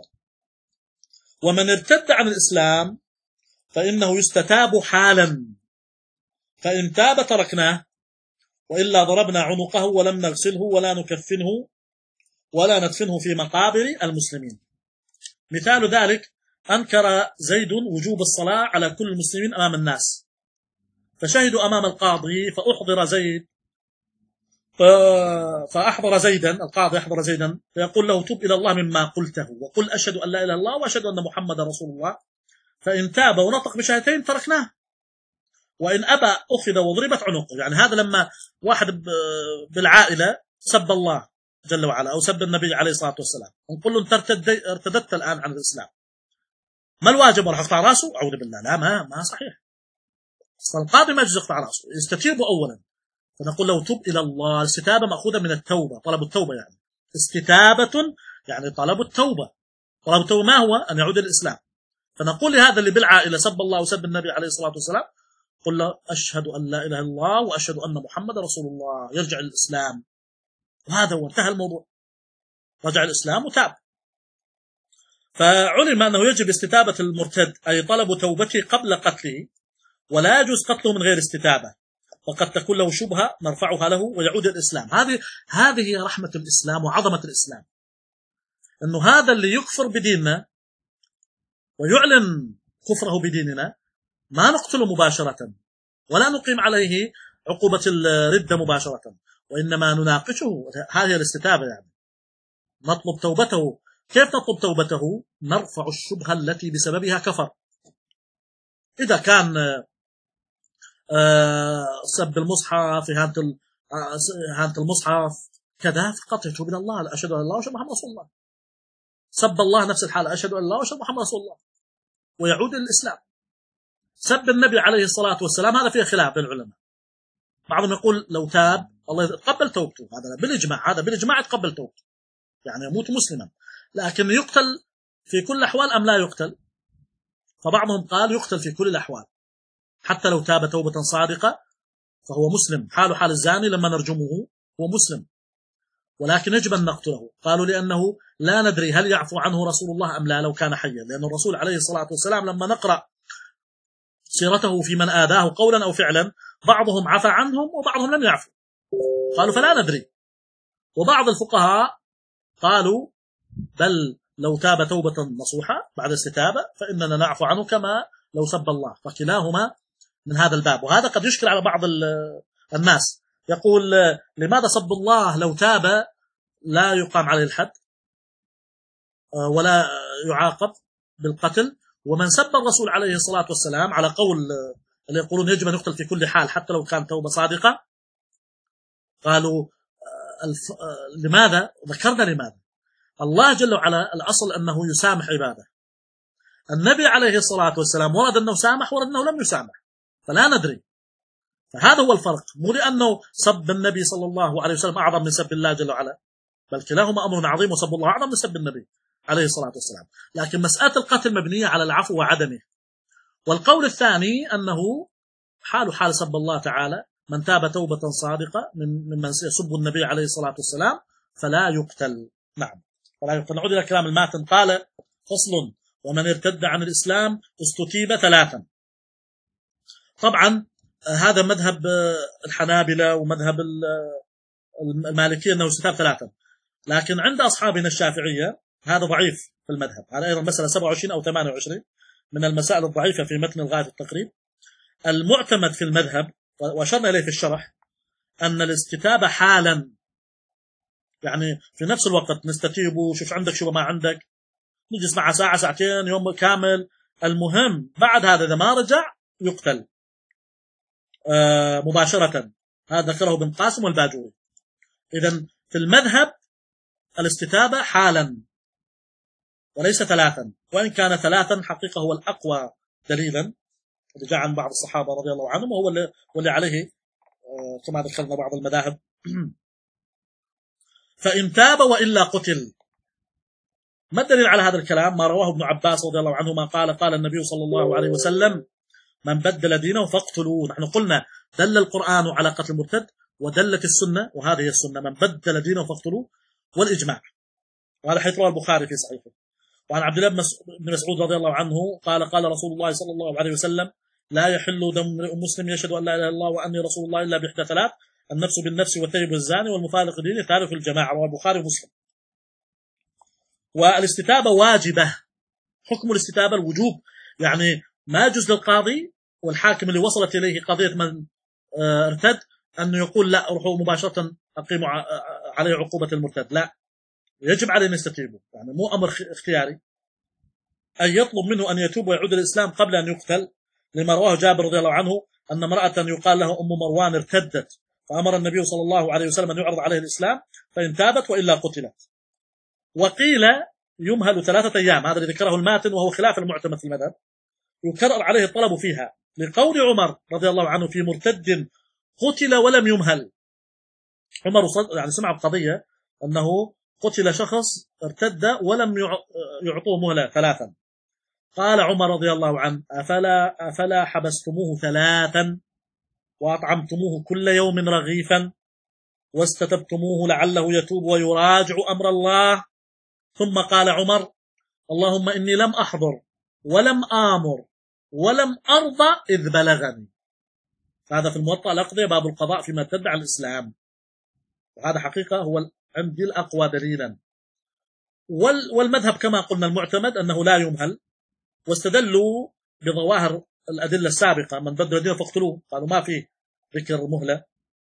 ومن ارتد عن الإسلام فإنه يستتاب حالا، فإن تاب تركناه، وإلا ضربنا عنقه ولم نغسله ولا نكفنه ولا ندفنه في مقابر المسلمين. مثال ذلك أنكر زيد وجوب الصلاة على كل المسلمين أمام الناس، فشهدوا أمام القاضي، فأحضر زيد فأحضر زيدا، القاضي أحضر زيدا، فيقول له: تب إلى الله مما قلته، وقل أشهد أن لا إله إلا الله وأشهد أن محمد رسول الله. فإن تاب ونطق بشهادتين تركناه، وإن أبى أخذ وضربت عنقه. يعني هذا لما واحد بالعائلة سب الله جل وعلا أو سب النبي عليه الصلاة والسلام، نقول له أنت ارتدت الآن عن الإسلام، ما الواجب؟ راح يقطع راسه؟ أعوذ بالله، لا، ما ما صحيح. أصلا القاضي ما يجوز يقطع راسه، يستتيب أولا، فنقول له تب إلى الله. الاستتابة مأخوذة من التوبة، طلب التوبة، يعني استتابة يعني طلب التوبة. طلب التوبة ما هو؟ أن يعود الإسلام. فنقول لهذا اللي بالعائلة سب الله وسب النبي عليه الصلاة والسلام، قل له: أشهد أن لا إله إلا الله وأشهد أن محمد رسول الله، يرجع الإسلام. وهذا هو، انتهى الموضوع، رجع الإسلام وتاب. فعلم أنه يجب استتابة المرتد، أي طلب توبته قبل قتله، ولا يجوز قتله من غير استتابة. وقد تكون له شبهة نرفعها له ويعود الإسلام. هذه هذه هي رحمة الإسلام وعظمة الإسلام، أنه هذا اللي يكفر بديننا ويعلن كفره بديننا ما نقتله مباشرة ولا نقيم عليه عقوبة الردة مباشرة، وإنما نناقشه. هذه الاستتابة، يعني نطلب توبته. كيف نطلب توبته؟ نرفع الشبهة التي بسببها كفر. إذا كان سب المصحف، إهانة المصحف كذا، فقط يتوب إلى الله، أشهد أن لا إله إلا الله وأشهد محمد رسول الله. سب الله نفس الحال، أشهد أن لا إله إلا الله وأشهد محمد رسول الله، ويعود إلى الإسلام. سب النبي عليه الصلاة والسلام هذا فيه خلاف بين العلماء، بعضهم يقول لو تاب الله يتقبل توبته، هذا بالإجماع، هذا بالإجماع يتقبل توبته، يعني يموت مسلما. لكن يقتل في كل الأحوال أم لا يقتل؟ فبعضهم قال يقتل في كل الأحوال، حتى لو تاب توبة صادقة فهو مسلم، حاله حال الزاني لما نرجمه هو مسلم، ولكن يجب أن نقتله. قالوا لأنه لا ندري هل يعفو عنه رسول الله أم لا لو كان حيا، لأن الرسول عليه الصلاة والسلام لما نقرأ سيرته في من آذاه قولا أو فعلا بعضهم عفى عنهم وبعضهم لم يعفو، قالوا فلا ندري. وبعض الفقهاء قالوا بل لو تاب توبة نصوحة بعد استتابة فإننا نعفو عنه كما لو سب الله، فكلاهما من هذا الباب. وهذا قد يشكل على بعض الناس، يقول لماذا سب الله لو تاب لا يقام عليه الحد ولا يعاقب بالقتل، ومن سب الرسول عليه الصلاة والسلام على قول اللي يقولون يجب أن يقتل في كل حال حتى لو كان توبة صادقة، قالوا الف... لماذا؟ ذكرنا لماذا. الله جل وعلا الأصل أنه يسامح عباده، النبي عليه الصلاة والسلام ورد أنه سامح ورد أنه لم يسامح، فلا ندري. فهذا هو الفرق، مو لأنه سب النبي صلى الله عليه وسلم أعظم من سب الله جل وعلا، بل كلاهما أمر عظيم، وسب الله أعظم من سب النبي عليه الصلاة والسلام. لكن مسألة القتل مبنية على العفو وعدمه. والقول الثاني أنه حال حال سب الله تعالى، من تاب توبة صادقة من ممن يسب النبي عليه الصلاة والسلام فلا يقتل. نعم، فلا يقتل. نعود إلى كلام الماتن، قال فصل: ومن ارتد عن الإسلام استتيب ثلاثا. طبعا هذا مذهب الحنابلة ومذهب المالكية أنه استتاب ثلاثا، لكن عند أصحابنا الشافعية هذا ضعيف في المذهب. هذا أيضا مسألة سبعة وعشرين أو ثمانية وعشرين من المسائل الضعيفة في متن الغاية التقريب. المعتمد في المذهب وأشرنا إليه في الشرح أن الاستتابة حالا، يعني في نفس الوقت نستتيب وشوف عندك شو ما عندك، نجلس معه ساعة ساعتين يوم كامل، المهم بعد هذا إذا ما رجع يقتل آه مباشرة. هذا ذكره ابن قاسم والباجوري. إذن في المذهب الاستتابة حالا وليس ثلاثا، وإن كان ثلاثا حقيقة هو الأقوى دليلا، اللي جاء عن بعض الصحابة رضي الله عنهم، وهو اللي, واللي عليه آه كما ذكرنا بعض المذاهب. فإن تاب وإلا قتل. ما الدليل على هذا الكلام؟ ما رواه ابن عباس رضي الله عنهما قال: قال النبي صلى الله عليه وسلم: من بدل دينه فاقتلوه. نحن قلنا دل القرآن على قتل المرتد، ودلت السنة، وهذه هي السنة: من بدل دينه فاقتلوه، والإجماع. وهذا حيث رواه البخاري في صحيحه. وعن عبد الله بن مسعود رضي الله عنه قال: قال رسول الله صلى الله عليه وسلم: لا يحل دم امرئ مسلم يشهد أن لا إله إلا الله وأني رسول الله إلا بإحدى ثلاث: النفس بالنفس والثيب والزاني والمفارق دينه، تارك الجماعة. رواه البخاري ومسلم. والاستتابة واجبة، حكم الاستتابة الوجوب، يعني ما يجوز للقاضي والحاكم اللي وصلت إليه قضية من ارتد أنه يقول لا روحوا مباشرة أقيموا عليه عقوبة المرتد، لا، يجب عليه أن يستتيبه، يعني مو أمر اختياري. أن يطلب منه أن يتوب ويعود الإسلام قبل أن يقتل، لما رواه جابر رضي الله عنه أن امرأة يقال لها أم مروان ارتدت، فأمر النبي صلى الله عليه وسلم أن يعرض عليه الإسلام فإن تابت وإلا قتلت. وقيل يمهل ثلاثة أيام، هذا اللي ذكره الماتن وهو خلاف المعتمد في المذهب، يكرر عليه الطلب فيها، لقول عمر رضي الله عنه في مرتد قتل ولم يمهل. عمر يعني سمع القضية أنه قتل شخص ارتد ولم يعطوه مهلة ثلاثا. قال عمر رضي الله عنه: أفلا, أفلا حبستموه ثلاثا وأطعمتموه كل يوم رغيفا واستتبتموه لعله يتوب ويراجع أمر الله. ثم قال عمر: اللهم إني لم أحضر ولم آمر ولم أرضى إذ بلغني. هذا في الموطأ الأقضية باب القضاء فيما ارتد على الإسلام، وهذا حقيقة هو عندي الأقوى دليلا. والمذهب كما قلنا المعتمد أنه لا يمهل، واستدلوا بظواهر الأدلة السابقة: من بدل الدين فاقتلوه، قالوا ما فيه ذكر مهلة.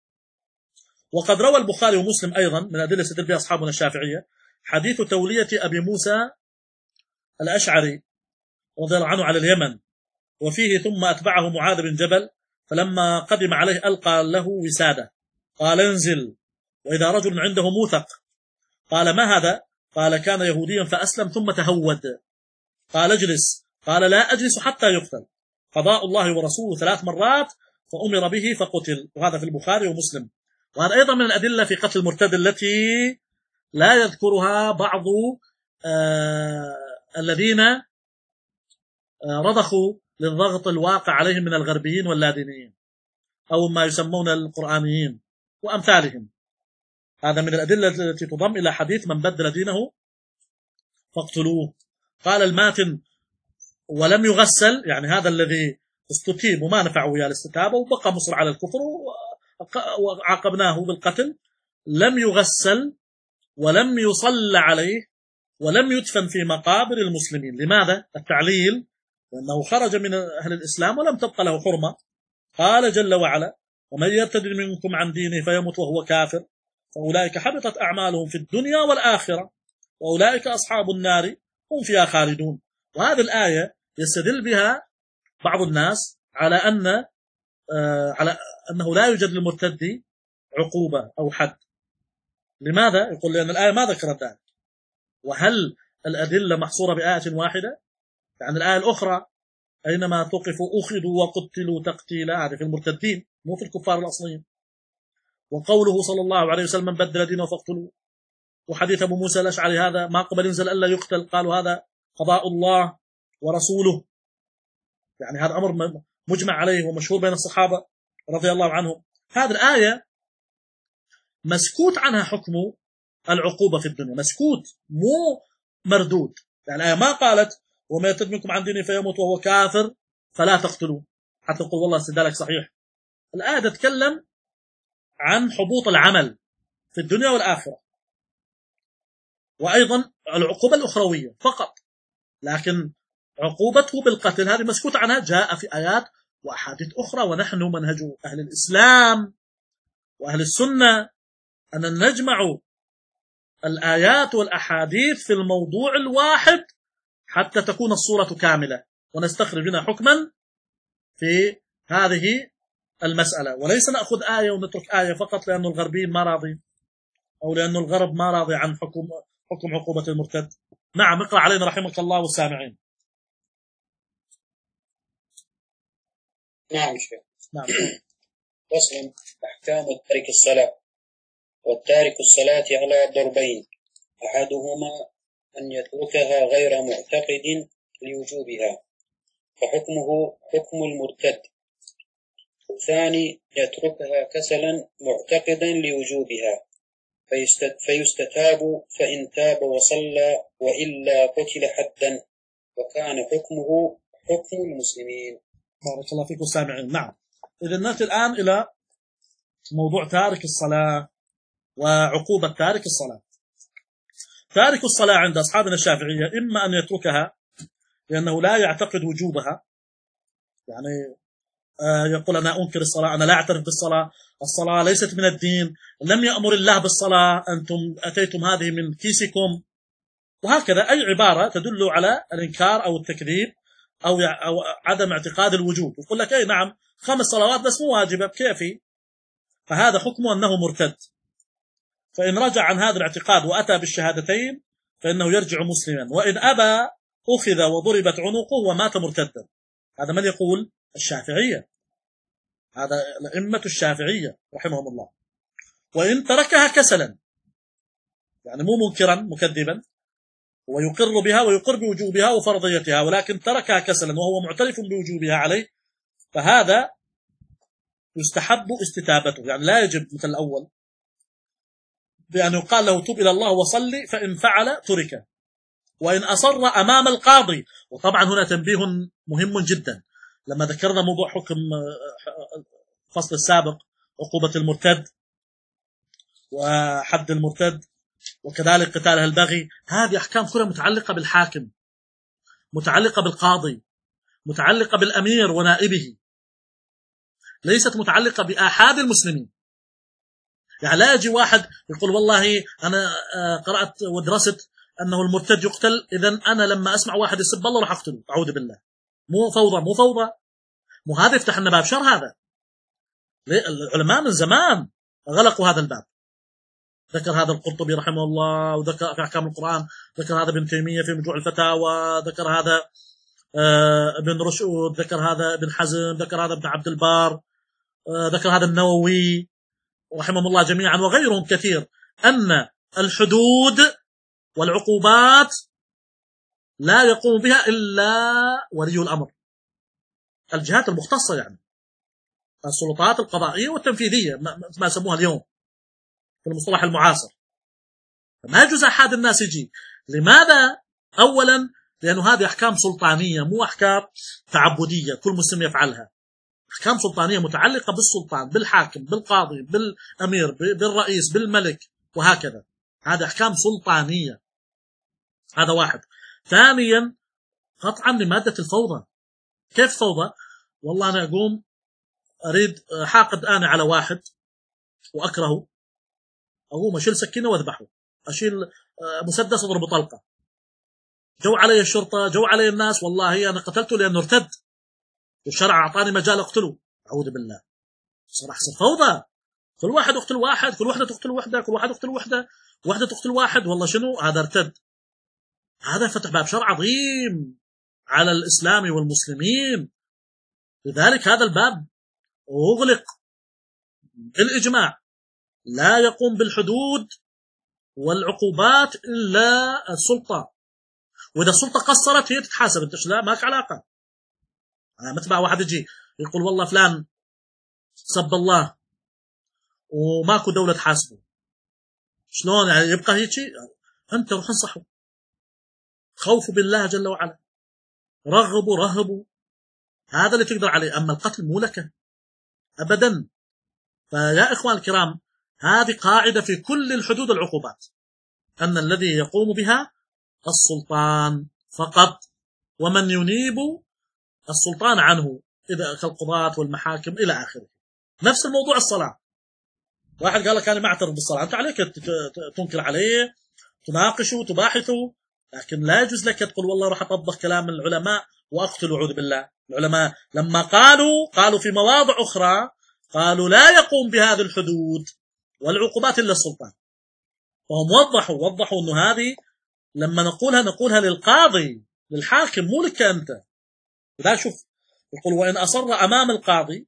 وقد روى البخاري ومسلم أيضا من أدلة استدل بها أصحابنا الشافعية حديث تولية أبي موسى الأشعري رضي الله عنه على اليمن، وفيه: ثم أتبعه معاذ بن جبل فلما قدم عليه ألقى له وسادة، قال: انزل، وإذا رجل عنده موثق. قال: ما هذا؟ قال: كان يهوديا فأسلم ثم تهود. قال: اجلس. قال: لا أجلس حتى يقتل. قضاء الله ورسوله ثلاث مرات فأمر به فقتل. وهذا في البخاري ومسلم. وهذا أيضا من الأدلة في قتل المرتد التي لا يذكرها بعض آه الذين آه رضخوا للضغط الواقع عليهم من الغربيين واللادينيين أو ما يسمون القرآنيين وأمثالهم. هذا من الأدلة التي تضم إلى حديث من بدل دينه فاقتلوه. قال الماتن: ولم يغسل، يعني هذا الذي استتيب وما نفعه ويا الاستتابة وبقى مصر على الكفر وعاقبناه بالقتل، لم يغسل ولم يصلى عليه ولم يدفن في مقابر المسلمين. لماذا؟ التعليل: لأنه خرج من أهل الإسلام ولم تبقى له حرمة. قال جل وعلا: ومن يرتد منكم عن دينه فيمت وهو كافر فأولئك حبطت أعمالهم في الدنيا والآخرة وأولئك أصحاب النار هم فيها خالدون. وهذه الآية يستدل بها بعض الناس على أن آه على أنه لا يوجد للمرتد عقوبة أو حد. لماذا؟ يقول لأن الآية ما ذكرت ذلك. وهل الأدلة محصورة بآية واحدة؟ يعني الآية الأخرى: أينما ثقفوا أخذوا وقتلوا تقتيلا، هذه في المرتدين مو في الكفار الأصليين. وقوله صلى الله عليه وسلم: من بدل دينه فاقتلوه. وحديث أبو موسى الأشعري: هذا ما قبل ينزل ألا يقتل، قالوا هذا قضاء الله ورسوله، يعني هذا أمر مجمع عليه ومشهور بين الصحابة رضي الله عنهم. هذه الآية مسكوت عنها حكم العقوبة في الدنيا، مسكوت مو مردود. يعني الآية ما قالت: وما يرتد منكم عن دينه فيموت وهو كافر فلا تقتلوه، حتى تقول والله استدلالك صحيح. الآية تتكلم عن حبوط العمل في الدنيا والآخرة، وأيضا العقوبة الأخروية فقط، لكن عقوبته بالقتل هذه مسكوت عنها، جاء في آيات وأحاديث أخرى. ونحن منهج أهل الإسلام وأهل السنة أن نجمع الآيات والأحاديث في الموضوع الواحد حتى تكون الصورة كاملة ونستخرج منها حكما في هذه المسألة، وليس نأخذ آية ونترك آية فقط لأن الغربيين ما راضي أو لأن الغرب ما راضي عن حكم حكم عقوبة المرتد. نعم، اقرأ علينا رحمك الله والسامعين. نعم شيخ. نعم. فصل: أحكام تارك الصلاة. والتارك الصلاة على ضربين: أحدهما أن يتركها غير معتقد لوجوبها فحكمه حكم المرتد، والثاني يتركها كسلا معتقدا لوجوبها فيستتاب فإن تاب وصلى وإلا قتل حدا وكان حكمه حكم المسلمين. بارك الله فيكم سامعين. نعم، إذا نأتي الآن إلى موضوع تارك الصلاة وعقوبة تارك الصلاة. تارك الصلاة عند أصحابنا الشافعية إما أن يتركها لأنه لا يعتقد وجوبها، يعني يقول أنا أنكر الصلاة، أنا لا أعترف بالصلاة، الصلاة ليست من الدين، لم يأمر الله بالصلاة، أنتم أتيتم هذه من كيسكم، وهكذا أي عبارة تدل على الإنكار أو التكذيب أو أو عدم اعتقاد الوجوب. يقول لك أي نعم خمس صلوات بس مو واجبة كيفي، فهذا حكمه أنه مرتد. فإن رجع عن هذا الاعتقاد وأتى بالشهادتين فإنه يرجع مسلما، وإن أبى أخذ وضربت عنقه ومات مرتدا. هذا من يقول؟ الشافعية، هذا الأئمة الشافعية رحمهم الله. وإن تركها كسلا، يعني مو منكرا مكذبا، ويقر بها ويقر بوجوبها وفرضيتها، ولكن تركها كسلا وهو معترف بوجوبها عليه، فهذا يستحب استتابته، يعني لا يجب مثل الأول بأن يقال له توب إلى الله وصلي، فإن فعل ترك. وإن أصر أمام القاضي، وطبعا هنا تنبيه مهم جدا لما ذكرنا موضوع حكم الفصل السابق عقوبة المرتد وحد المرتد وكذلك قتال البغي. هذه أحكام كلها متعلقة بالحاكم، متعلقة بالقاضي، متعلقة بالأمير ونائبه، ليست متعلقة بآحاد المسلمين. يعني لا يجي واحد يقول والله أنا قرأت ودرست أنه المرتد يقتل، إذن أنا لما أسمع واحد يسب الله راح أقتله، أعوذ بالله. مو فوضى، مو فوضى، مو هذا يفتح لنا باب شر. هذا العلماء من زمان غلقوا هذا الباب. ذكر هذا القرطبي رحمه الله، وذكر في أحكام القرآن، ذكر هذا ابن تيمية في مجموع الفتاوى، ذكر هذا ابن رشد، ذكر هذا ابن حزم، ذكر هذا ابن عبد البار، ذكر هذا النووي رحمهم الله جميعا وغيرهم كثير، أن الحدود والعقوبات لا يقوم بها إلا ولي الأمر، الجهات المختصة، يعني السلطات القضائية والتنفيذية ما يسموها اليوم في المصطلح المعاصر. فما يجوز أحد الناس يجي. لماذا؟ أولا لأنه هذه أحكام سلطانية، مو أحكام تعبدية كل مسلم يفعلها. أحكام سلطانية متعلقة بالسلطان، بالحاكم، بالقاضي، بالأمير، بالرئيس، بالملك، وهكذا. هذا أحكام سلطانية. هذا واحد. ثانيا قطعا لمادة الفوضى. كيف فوضى؟ والله أنا أقوم أريد حاقد أنا على واحد وأكرهه، أقوم أشيل سكينة وأذبحه، أشيل مسدس أضرب طلقة، جو علي الشرطة، جو علي الناس، والله أنا قتلته لأنه ارتد والشرع أعطاني مجال أقتله، أعوذ بالله. صراحة فوضى. كل واحد يقتل واحد، كل واحدة تقتل واحدة، كل واحد يقتل واحدة، واحدة تقتل واحد، والله شنو هذا؟ ارتد. هذا فتح باب شر عظيم على الإسلام والمسلمين. لذلك هذا الباب أغلق بالإجماع. لا يقوم بالحدود والعقوبات إلا السلطة، وإذا السلطة قصرت هي تتحاسب. أنت لا ماك علاقة. أنا متبع واحد يجي يقول والله فلان سب الله وماكو دولة تحاسبه، شلون يعني يبقى هيك؟ أنت روح انصحه، خوفوا بالله جل وعلا، رغبوا رهبوا، هذا اللي تقدر عليه. أما القتل مو لك أبدا. فيا إخوان الكرام، هذه قاعدة في كل الحدود والعقوبات، أن الذي يقوم بها السلطان فقط، ومن ينيب السلطان عنه إذا كالقضاة والمحاكم إلى آخره. نفس الموضوع الصلاة. واحد قال لك أنا ما أعترف بالصلاة، أنت عليك تنكر عليه، تناقشه، تباحثه، لكن لا يجوز لك تقول والله راح أطبق كلام العلماء وأقتل أعوذ بالله. العلماء لما قالوا قالوا في مواضع أخرى، قالوا لا يقوم بهذه الحدود والعقوبات إلا السلطان. فهم وضحوا وضحوا أنه هذه لما نقولها نقولها للقاضي للحاكم، مو لك أنت. لا شوف يقول وإن أصر أمام القاضي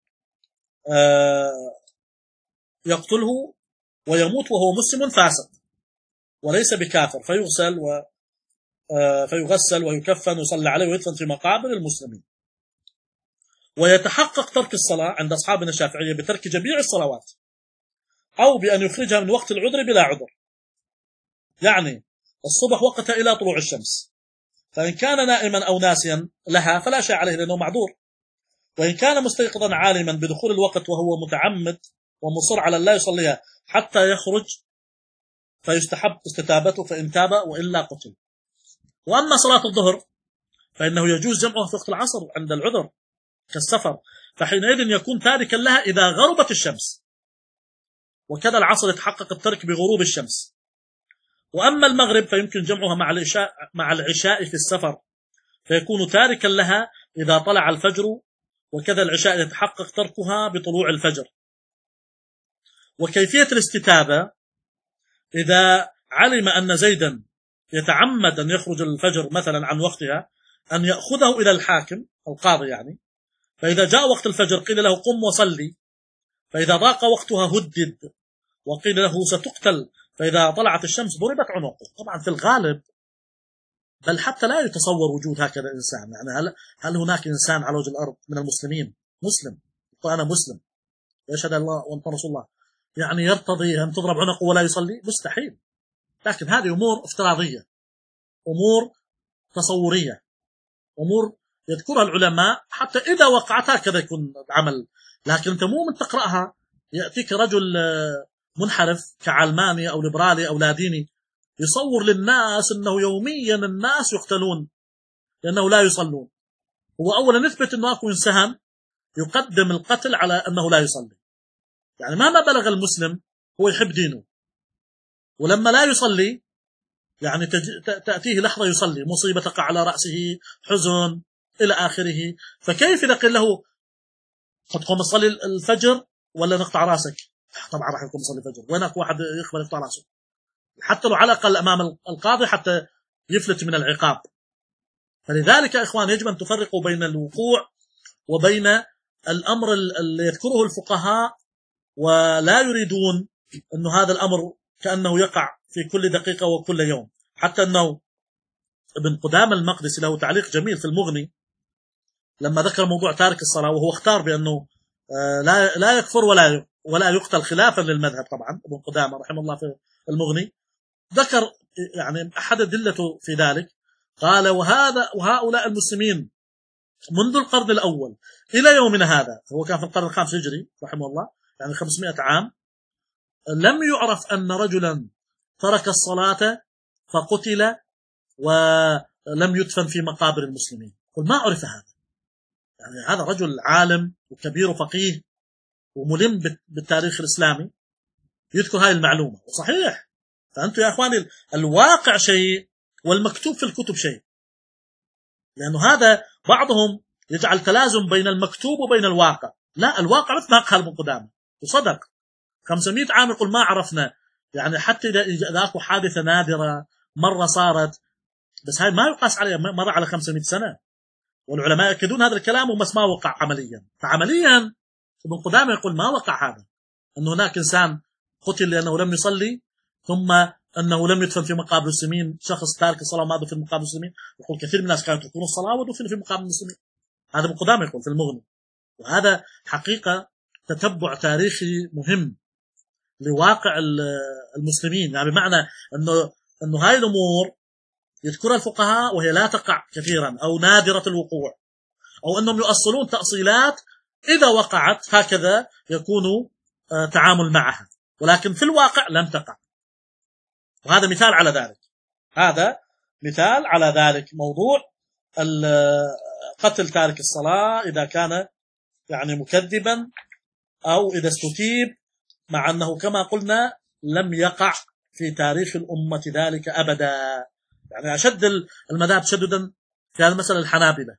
آه يقتله ويموت وهو مسلم فاسق وليس بكافر، فيغسل و آه فيغسل ويكفن ويصلى عليه ويدفن في مقابر المسلمين. ويتحقق ترك الصلاة عند أصحابنا الشافعية بترك جميع الصلوات، أو بأن يخرجها من وقت العذر بلا عذر. يعني الصبح وقتها إلى طلوع الشمس، فإن كان نائما أو ناسيا لها فلا شيء عليه لأنه معذور. وإن كان مستيقظا عالما بدخول الوقت وهو متعمد ومصر على لا يصليها حتى يخرج فيستحب استتابته فإن تاب، وإلا قتل. وأما صلاة الظهر فإنه يجوز جمعها في وقت العصر عند العذر كالسفر، فحينئذ يكون تاركا لها إذا غربت الشمس، وكذا العصر يتحقق الترك بغروب الشمس. وأما المغرب فيمكن جمعها مع العشاء مع العشاء في السفر، فيكون تاركا لها إذا طلع الفجر، وكذا العشاء يتحقق تركها بطلوع الفجر. وكيفية الاستتابة إذا علم أن زيدا يتعمد أن يخرج الفجر مثلا عن وقتها، أن يأخذه إلى الحاكم القاضي يعني، فإذا جاء وقت الفجر قيل له قم وصلي، فإذا ضاق وقتها هدد وقيل له ستقتل، فإذا طلعت الشمس ضربت عنقه. طبعا في الغالب بل حتى لا يتصور وجود هكذا إنسان. يعني هل, هل هناك إنسان على وجه الأرض من المسلمين مسلم وأنا مسلم يشهد الله وأنت رسول الله يعني يرتضي أن تضرب عنقه ولا يصلي؟ مستحيل. لكن هذه أمور افتراضية، أمور تصورية، أمور يذكرها العلماء حتى إذا وقعت هكذا يكون عمل لكن أنت مو من تقرأها يأتيك رجل منحرف كعلماني أو ليبرالي أو لا ديني يصور للناس أنه يوميا الناس يقتلون لأنه لا يصلون. هو أولا نثبت أنه أكو إنسان يقدم القتل على أنه لا يصلي. يعني مهما بلغ المسلم هو يحب دينه، ولما لا يصلي يعني تأتيه لحظة يصلي مصيبة تقع على رأسه، حزن إلى آخره. فكيف نقول له تقوم تصلي الفجر ولا نقطع راسك؟ طبعا راح يقوم يصلي الفجر، وينك واحد يقبل يقطع راسه حتى لو على الأقل أمام القاضي حتى يفلت من العقاب. فلذلك يا إخوان يجب أن تفرقوا بين الوقوع وبين الأمر اللي يذكره الفقهاء ولا يريدون أنه هذا الأمر كأنه يقع في كل دقيقة وكل يوم. حتى أنه ابن قدامة المقدسي له تعليق جميل في المغني لما ذكر موضوع تارك الصلاة، وهو اختار بأنه لا لا يكفر ولا ولا يقتل خلافا للمذهب. طبعا ابن قدامة رحمه الله في المغني ذكر يعني أحد أدلته في ذلك، قال وهذا وهؤلاء المسلمين منذ القرن الأول إلى يومنا هذا، هو كان في القرن الخامس هجري رحمه الله يعني خمسمائة عام، لم يعرف أن رجلا ترك الصلاة فقتل ولم يدفن في مقابر المسلمين. قل ما عرف هذا، يعني هذا رجل عالم وكبير وفقيه وملم بالتاريخ الإسلامي يذكر هذه المعلومة. وصحيح، فأنتم يا أخواني الواقع شيء والمكتوب في الكتب شيء، لأنه هذا بعضهم يجعل تلازم بين المكتوب وبين الواقع. لا، الواقع مثل ما قال ابن قدامة وصدق، خمسمائة عام يقول ما عرفنا، يعني حتى إذا أكو حادثة نادرة مرة صارت، بس هاي ما يقاس عليها مرة على خمسمائة سنة، والعلماء يأكدون هذا الكلام وبس ما وقع عمليا. فعمليا ابن قدامة يقول ما وقع هذا، أن هناك إنسان قتل لأنه لم يصلي، ثم أنه لم يدفن في مقابر المسلمين، شخص تارك الصلاة وما دفن في مقابر المسلمين. يقول كثير من الناس كانوا يتركون الصلاة ودفن في مقابر المسلمين. هذا ابن قدامة يقول في المغني. وهذا حقيقة تتبع تاريخي مهم لواقع المسلمين، يعني بمعنى أنه أنه هاي الأمور يذكرها الفقهاء وهي لا تقع كثيرا أو نادرة الوقوع، أو أنهم يؤصلون تأصيلات إذا وقعت هكذا يكون تعامل معها، ولكن في الواقع لم تقع. وهذا مثال على ذلك، هذا مثال على ذلك موضوع قتل تارك الصلاة إذا كان يعني مكذبا أو إذا استتيب، مع أنه كما قلنا لم يقع في تاريخ الأمة ذلك أبدا. يعني أشد المذاهب تشددا في هذا المسألة الحنابلة.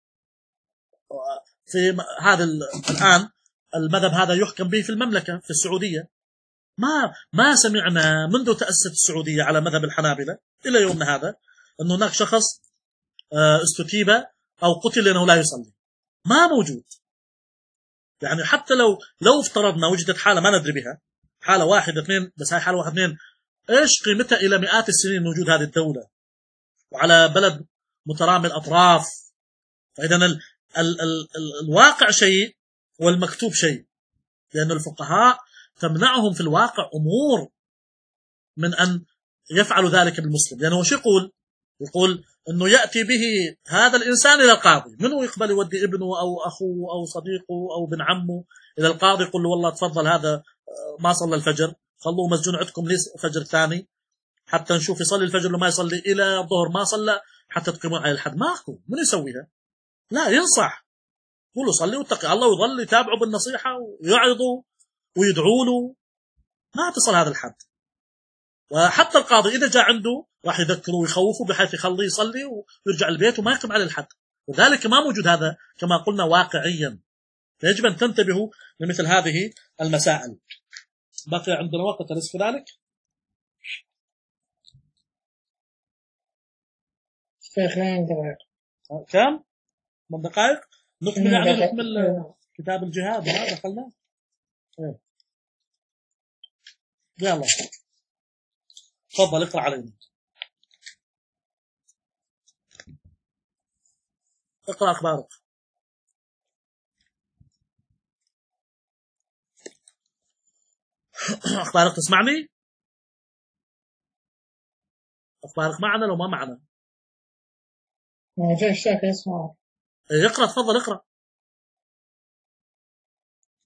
في هذا الآن المذهب هذا يحكم به في المملكة في السعودية، ما ما سمعنا منذ تأسست السعودية على مذهب الحنابلة إلى يومنا هذا أن هناك شخص استتيب أو قتل لأنه لا يصلي، ما موجود. يعني حتى لو لو افترضنا وجدت حالة ما ندري بها، حالة واحدة اثنين، بس هاي حالة واحدة اثنين إيش قيمتها إلى مئات السنين وجود هذه الدولة وعلى بلد مترامي الأطراف. فإذا ال ال ال الواقع شيء والمكتوب شيء، لأن الفقهاء تمنعهم في الواقع أمور من أن يفعلوا ذلك بالمسلم. لأنه وش يقول؟ يقول أنه يأتي به هذا الإنسان إلى القاضي، منه يقبل يودي ابنه أو أخوه أو صديقه أو بن عمه إلى القاضي، يقول له والله تفضل هذا ما صلى الفجر، خلوه مسجون عندكم ليس فجر ثاني حتى نشوف يصلي الفجر لما يصلي، إلى الظهر ما صلى حتى تقيمون عليه الحد. ما أخو من يسويها؟ لا، ينصح، قولوا صلي واتقي الله، ويظل يتابعوا بالنصيحة ويعظوا ويدعوا له، ما تصل هذا الحد. وحتى القاضي إذا جاء عنده راح يذكره ويخوفه بحيث يخليه يصلي ويرجع البيت وما يقيم عليه الحد. وذلك ما موجود هذا كما قلنا واقعيا. فيجب أن تنتبهوا لمثل هذه المسائل. بقي عندنا وقت أليس كذلك؟ كم من دقائق نكمل؟ يعني نكمل كتاب الجهاد ما دخلنا. يلا تفضل اقرأ علينا، اقرأ أخبارك. أخبارك تسمعني؟ أخبارك معنا لو ما معنا؟ موجود الشيخ يسمع. اقرأ تفضل اقرأ.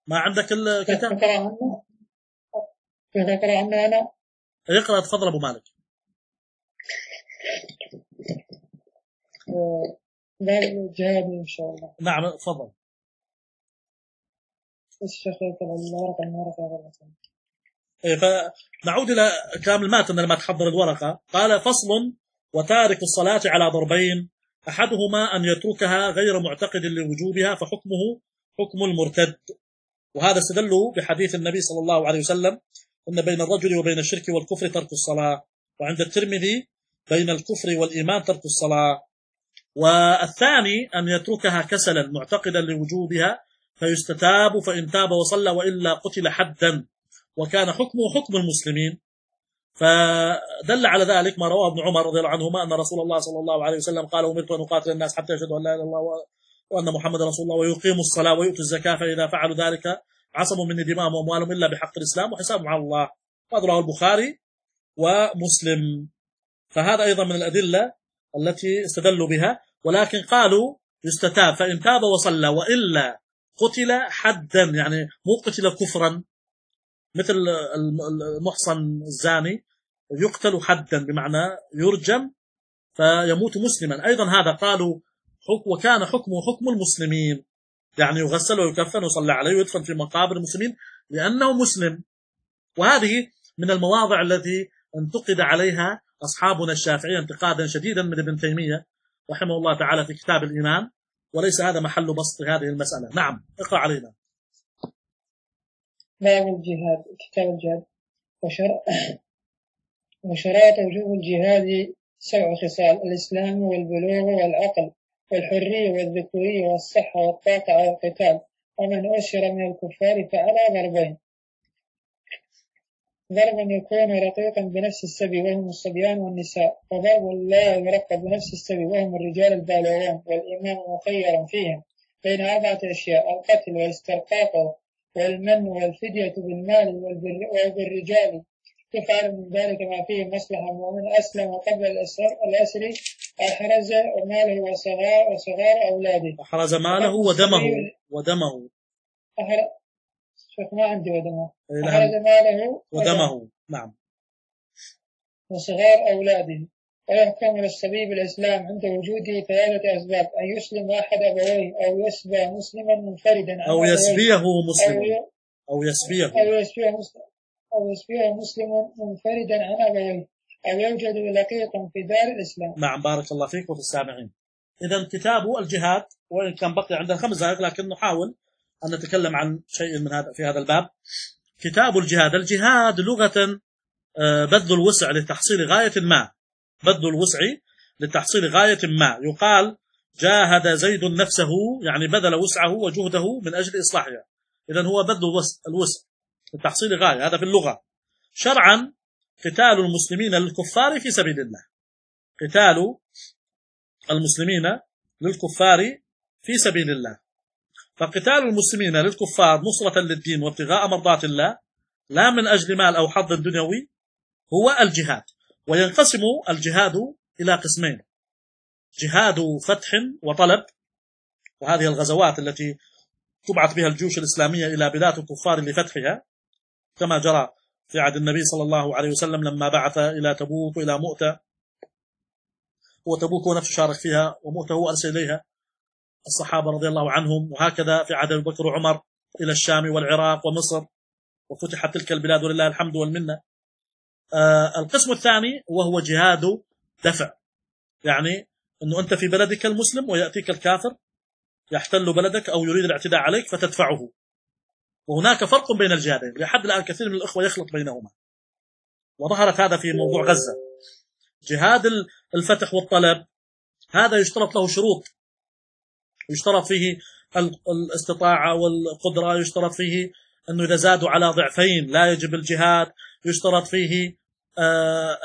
ما عندك الكتاب؟ اقرأ عنه كيف اقرأ عنه انا؟ اقرأ تفضل ابو مالك. باب الجهاد ان شاء الله. نعم تفضل. الشيخ يقرأ الورقة المورقة. إيه فنعود إلى كامل الماتن لما تحضر الورقة. قال فصل: وتارك الصلاة على ضربين، أحدهما أن يتركها غير معتقد لوجوبها فحكمه حكم المرتد. وهذا استدلوا بحديث النبي صلى الله عليه وسلم: إن بين الرجل وبين الشرك والكفر ترك الصلاة. وعند الترمذي: بين الكفر والإيمان ترك الصلاة. والثاني أن يتركها كسلا معتقدا لوجوبها فيستتاب، فإن تاب وصلى وإلا قتل حدا، وكان حكمه حكم المسلمين. فدل على ذلك ما رواه ابن عمر رضي الله عنهما أن رسول الله صلى الله عليه وسلم قال: أمرت أن أقاتل الناس حتى يشهدوا أن لا إله إلا الله وأن محمد رسول الله ويقيموا الصلاة ويؤتوا الزكاة، فإذا فعلوا ذلك عصموا مني دماءهم وأموالهم إلا بحق الإسلام وحسابهم على الله. هذا رواه البخاري ومسلم. فهذا أيضا من الأدلة التي استدلوا بها. ولكن قالوا يستتاب فإن تاب وصلى وإلا قتل حدا، يعني مو قتل كفرا مثل المحصن الزاني، يقتل حدا بمعنى يرجم فيموت مسلما. أيضا هذا قالوا حكم وكان حكمه حكم المسلمين، يعني يغسل ويكفن ويصلى عليه ويدفن في مقابر المسلمين لأنه مسلم. وهذه من المواضع التي انتقد عليها أصحابنا الشافعية انتقادا شديدا من ابن تيمية رحمه الله تعالى في كتاب الإيمان، وليس هذا محل بسط هذه المسألة. نعم اقرأ علينا. باب الجهاد. كتاب الجهاد. وشرائط وجوب الجهاد سبع خصال: الإسلام والبلوغ والعقل والحرية والذكورية والصحة والطاقة على القتال. ومن أسر من الكفار فعلى ضربين: ضرب يكون رقيقا بنفس السبي وهم الصبيان والنساء، وضرب لا يرق بنفس السبي وهم الرجال البالغون، والإمام مخيرا فيهم بين أربعة أشياء: القتل والاسترقاق والمن والفدية بالمال وبالرجال، يفعل من ذلك ما فيه مصلحة. ومن أسلم قبل الأسر أحرز ماله وصغار, وصغار أولاده. أحرز ماله ودمه ودمه أحرز شوف ما عندي ودمه أحرز ماله ودمه. نعم. وصغار أولاده. ويحكم للصبي بالإسلام عند وجوده ثلاثة أسباب: أن يسلم أحد أبويه، أو يسبى مسلما منفردا، أو يسبيه مسلما أو يسبيه أو يسبيه مسلما أو يسبيه مسلما منفردا عن أبويه، أو يوجد لقيط في دار الإسلام. نعم بارك الله فيك وفي السامعين. إذا كتاب الجهاد، وإن كان بقي عندنا خمس دقائق لكن نحاول أن نتكلم عن شيء من هذا في هذا الباب. كتاب الجهاد. الجهاد لغة بذل الوسع لتحصيل غاية ما، بذل الوسع لتحصيل غاية ما. يقال جاهد زيد نفسه، يعني بذل وسعه وجهده من أجل إصلاحها. إذن هو بذل الوسع لتحصيل غاية، هذا في اللغة. شرعا قتال المسلمين للكفار في سبيل الله، قتال المسلمين للكفار في سبيل الله. فقتال المسلمين للكفار نصرة للدين وابتغاء مرضات الله لا من أجل مال أو حظ دنيوي هو الجهاد. وينقسم الجهاد إلى قسمين: جهاد فتح وطلب، وهذه الغزوات التي تبعث بها الجيوش الإسلامية إلى بلاد الكفار لفتحها، كما جرى في عهد النبي صلى الله عليه وسلم لما بعث إلى تبوك وإلى مؤتة، وتبوك نفسه شارك فيها، ومؤتة هو أرسل إليها الصحابة رضي الله عنهم. وهكذا في عهد أبي بكر وعمر إلى الشام والعراق ومصر، وفتحت تلك البلاد ولله الحمد والمنة. آه القسم الثاني وهو جهاد دفع، يعني أنه أنت في بلدك المسلم ويأتيك الكافر يحتل بلدك أو يريد الاعتداء عليك فتدفعه. وهناك فرق بين الجهادين، لحد الآن كثير من الأخوة يخلط بينهما، وظهرت هذا في موضوع غزة. جهاد الفتح والطلب هذا يشترط له شروط، يشترط فيه الاستطاعة والقدرة، يشترط فيه أنه إذا زادوا على ضعفين لا يجب الجهاد، يشترط فيه آه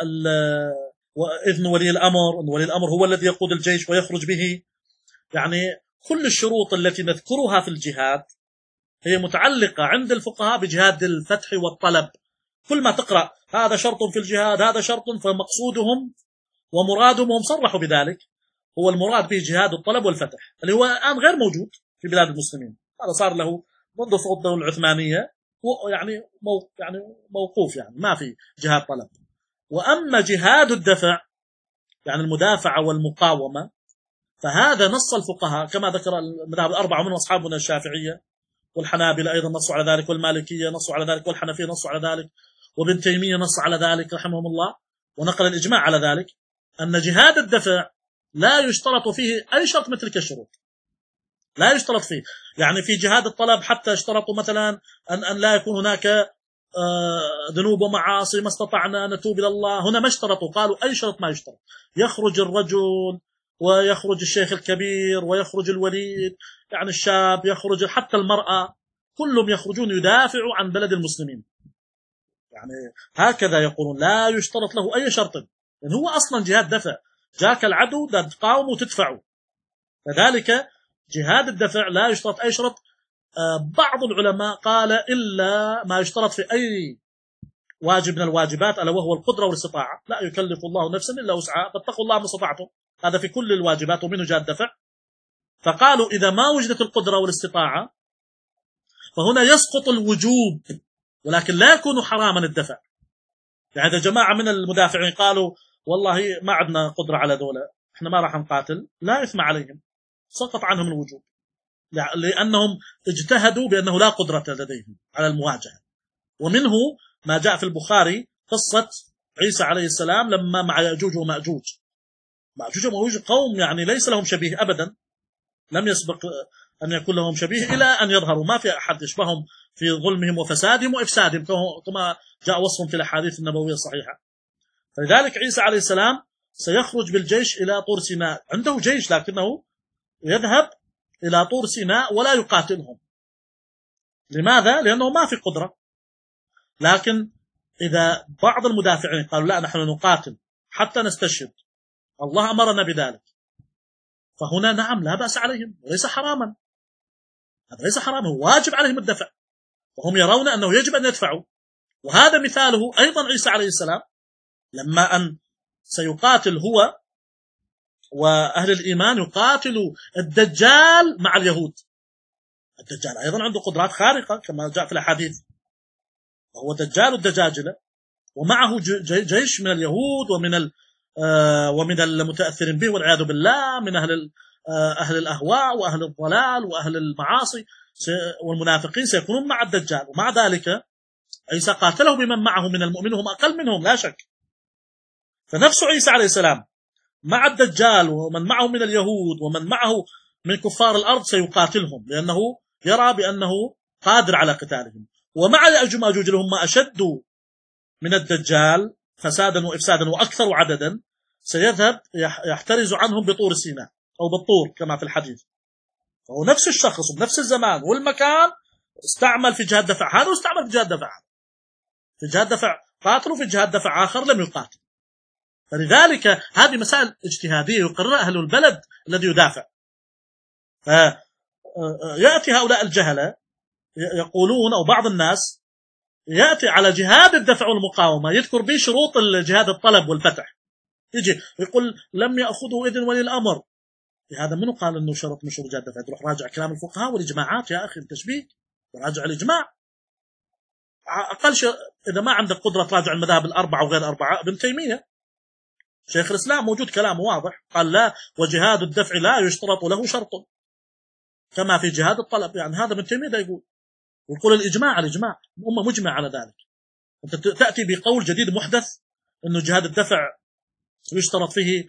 إذن ولي الأمر، أن ولي الأمر هو الذي يقود الجيش ويخرج به. يعني كل الشروط التي نذكرها في الجهاد هي متعلقة عند الفقهاء بجهاد الفتح والطلب. كل ما تقرأ هذا شرط في الجهاد هذا شرط، فمقصودهم ومرادهم هم صرحوا بذلك هو المراد به جهاد الطلب والفتح، اللي هو الآن غير موجود في بلاد المسلمين. هذا صار له منذ سقوط الدولة العثمانية يعني يعني موقوف، يعني ما في جهاد طلب. وأما جهاد الدفع يعني المدافعة والمقاومة فهذا نص الفقهاء كما ذكر المذاهب الأربعة من أصحابنا الشافعية والحنابلة أيضا نصوا على ذلك، والمالكية نصوا على ذلك، والحنفية نصوا على ذلك، وابن تيمية نص على ذلك رحمهم الله ونقل الإجماع على ذلك، أن جهاد الدفع لا يشترط فيه أي شرط من تلك الشروط، لا يشترط فيه. يعني في جهاد الطلب حتى اشترطوا مثلا أن, أن لا يكون هناك ذنوب ومعاصي ما استطعنا نتوب إلى الله، هنا ما اشترطوا، قالوا أي شرط ما يشترط، يخرج الرجل ويخرج الشيخ الكبير ويخرج الوليد يعني الشاب، يخرج حتى المرأة، كلهم يخرجون يدافعوا عن بلد المسلمين. يعني هكذا يقولون لا يشترط له أي شرط، لأن هو أصلا جهاد دفع، جاك العدو تقاوم وتدفعه، لذلك جهاد الدفع لا يشترط أي شرط. بعض العلماء قال إلا ما يشترط في أي واجب من الواجبات ألا وهو القدرة والاستطاعة، لا يكلف الله نفسا إلا وسعها فاتقوا الله ما استطعتم، هذا في كل الواجبات ومنه جهاد الدفع. فقالوا إذا ما وجدت القدرة والاستطاعة فهنا يسقط الوجوب، ولكن لا يكون حراما الدفع. يعني إذا جماعة من المدافعين قالوا والله ما عندنا قدرة على دولة احنا ما راح نقاتل، لا إثم عليهم، سقط عنهم الوجوب لأنهم اجتهدوا بأنه لا قدرة لديهم على المواجهة. ومنه ما جاء في البخاري قصة عيسى عليه السلام لما مع يأجوج ومأجوج. مأجوج ومأجوج قوم يعني ليس لهم شبيه أبدا، لم يسبق أن يكون لهم شبيه إلى أن يظهروا، ما في أحد يشبههم في ظلمهم وفسادهم وإفسادهم كما جاء وصفهم في الأحاديث النبوية الصحيحة. فلذلك عيسى عليه السلام سيخرج بالجيش إلى طور سيناء، عنده جيش لكنه يذهب إلى طور سيناء ولا يقاتلهم. لماذا؟ لأنه ما في قدرة. لكن إذا بعض المدافعين قالوا لا نحن نقاتل حتى نستشهد، الله أمرنا بذلك، فهنا نعم لا بأس عليهم وليس حراما، هذا ليس حراما، هو واجب عليهم الدفع، وهم يرون أنه يجب أن يدفعوا. وهذا مثاله أيضا عيسى عليه السلام لما أن سيقاتل هو وأهل الإيمان، يقاتلوا الدجال مع اليهود. الدجال أيضا عنده قدرات خارقة كما جاء في الأحاديث، وهو دجال الدجاجلة، ومعه جيش من اليهود ومن ومن المتأثرين به والعياذ بالله، من أهل أهل الأهواء وأهل الضلال وأهل المعاصي والمنافقين سيكونون مع الدجال. ومع ذلك عيسى قاتله بمن معه من المؤمنين، هم أقل منهم لا شك. فنفس عيسى عليه السلام مع الدجال ومن معه من اليهود ومن معه من كفار الأرض سيقاتلهم، لأنه يرى بأنه قادر على قتالهم. ومع يأجوج ومأجوج هم أشد من الدجال فسادا وإفسادا وأكثر عددا، سيذهب يحترز عنهم بطور سيناء أو بالطور كما في الحديث. فهو نفس الشخص بنفس الزمان والمكان استعمل في جهاد دفع هذا واستعمل في جهاد دفع هذا، في جهاد دفع قاتلوا في جهاد دفع آخر لم يقاتل. فلذلك هذه مسائل اجتهادية يقررها أهل البلد الذي يدافع. فيأتي هؤلاء الجهلة يقولون أو بعض الناس يأتي على جهاد الدفع والمقاومة يذكر به شروط الجهاد الطلب والفتح، يجي يقول لم يأخذوا إذن ولي الأمر. هذا منو قال أنه شرط من شروط جهاد الدفع؟ تروح راجع كلام الفقهاء والإجماعات يا أخي التشبيه، وراجع الإجماع. أقل شيء إذا ما عندك قدرة تراجع المذاهب الأربعة وغير أربعة، ابن تيمية شيخ الإسلام موجود كلامه واضح، قال لا وجهاد الدفع لا يشترط له شرط كما في جهاد الطلب. يعني هذا ابن تيمية يقول، ويقول الإجماع الإجماع الأمة مجمع على ذلك. أنت تأتي بقول جديد محدث أنه جهاد الدفع يشترط فيه